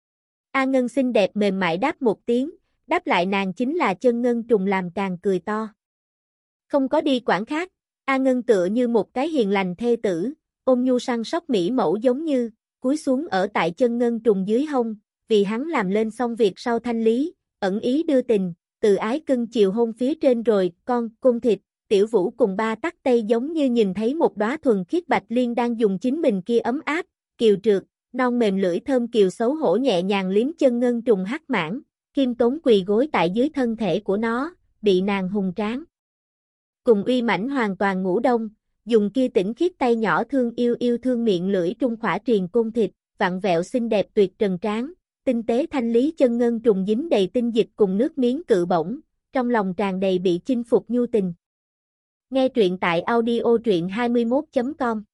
A Ngân xinh đẹp mềm mại đáp một tiếng, đáp lại nàng chính là chân ngân trùng làm càng cười to. Không có đi quản khác, A Ngân tựa như một cái hiền lành thê tử, ôm nhu săn sóc mỹ mẫu giống như, cúi xuống ở tại chân ngân trùng dưới hông, vì hắn làm lên xong việc sau thanh lý, ẩn ý đưa tình, từ ái cưng chiều hôn phía trên rồi, con, cung thịt, tiểu vũ cùng ba tắc tây giống như nhìn thấy một đóa thuần khiết bạch liên đang dùng chính mình kia ấm áp, kiều trượt, non mềm lưỡi thơm kiều xấu hổ nhẹ nhàng liếm chân ngân trùng hắc mãn, Kim Tốn quỳ gối tại dưới thân thể của nó, bị nàng hùng tráng. Cùng uy mãnh hoàn toàn ngủ đông, dùng kia tỉnh khiết tay nhỏ thương yêu yêu thương miệng lưỡi trung khỏa triền cung thịt, vặn vẹo xinh đẹp tuyệt trần tráng, tinh tế thanh lý chân ngân trùng dính đầy tinh dịch cùng nước miếng cự bổng, trong lòng tràn đầy bị chinh phục nhu tình. Nghe truyện tại audio truyện hai mươi mốt chấm com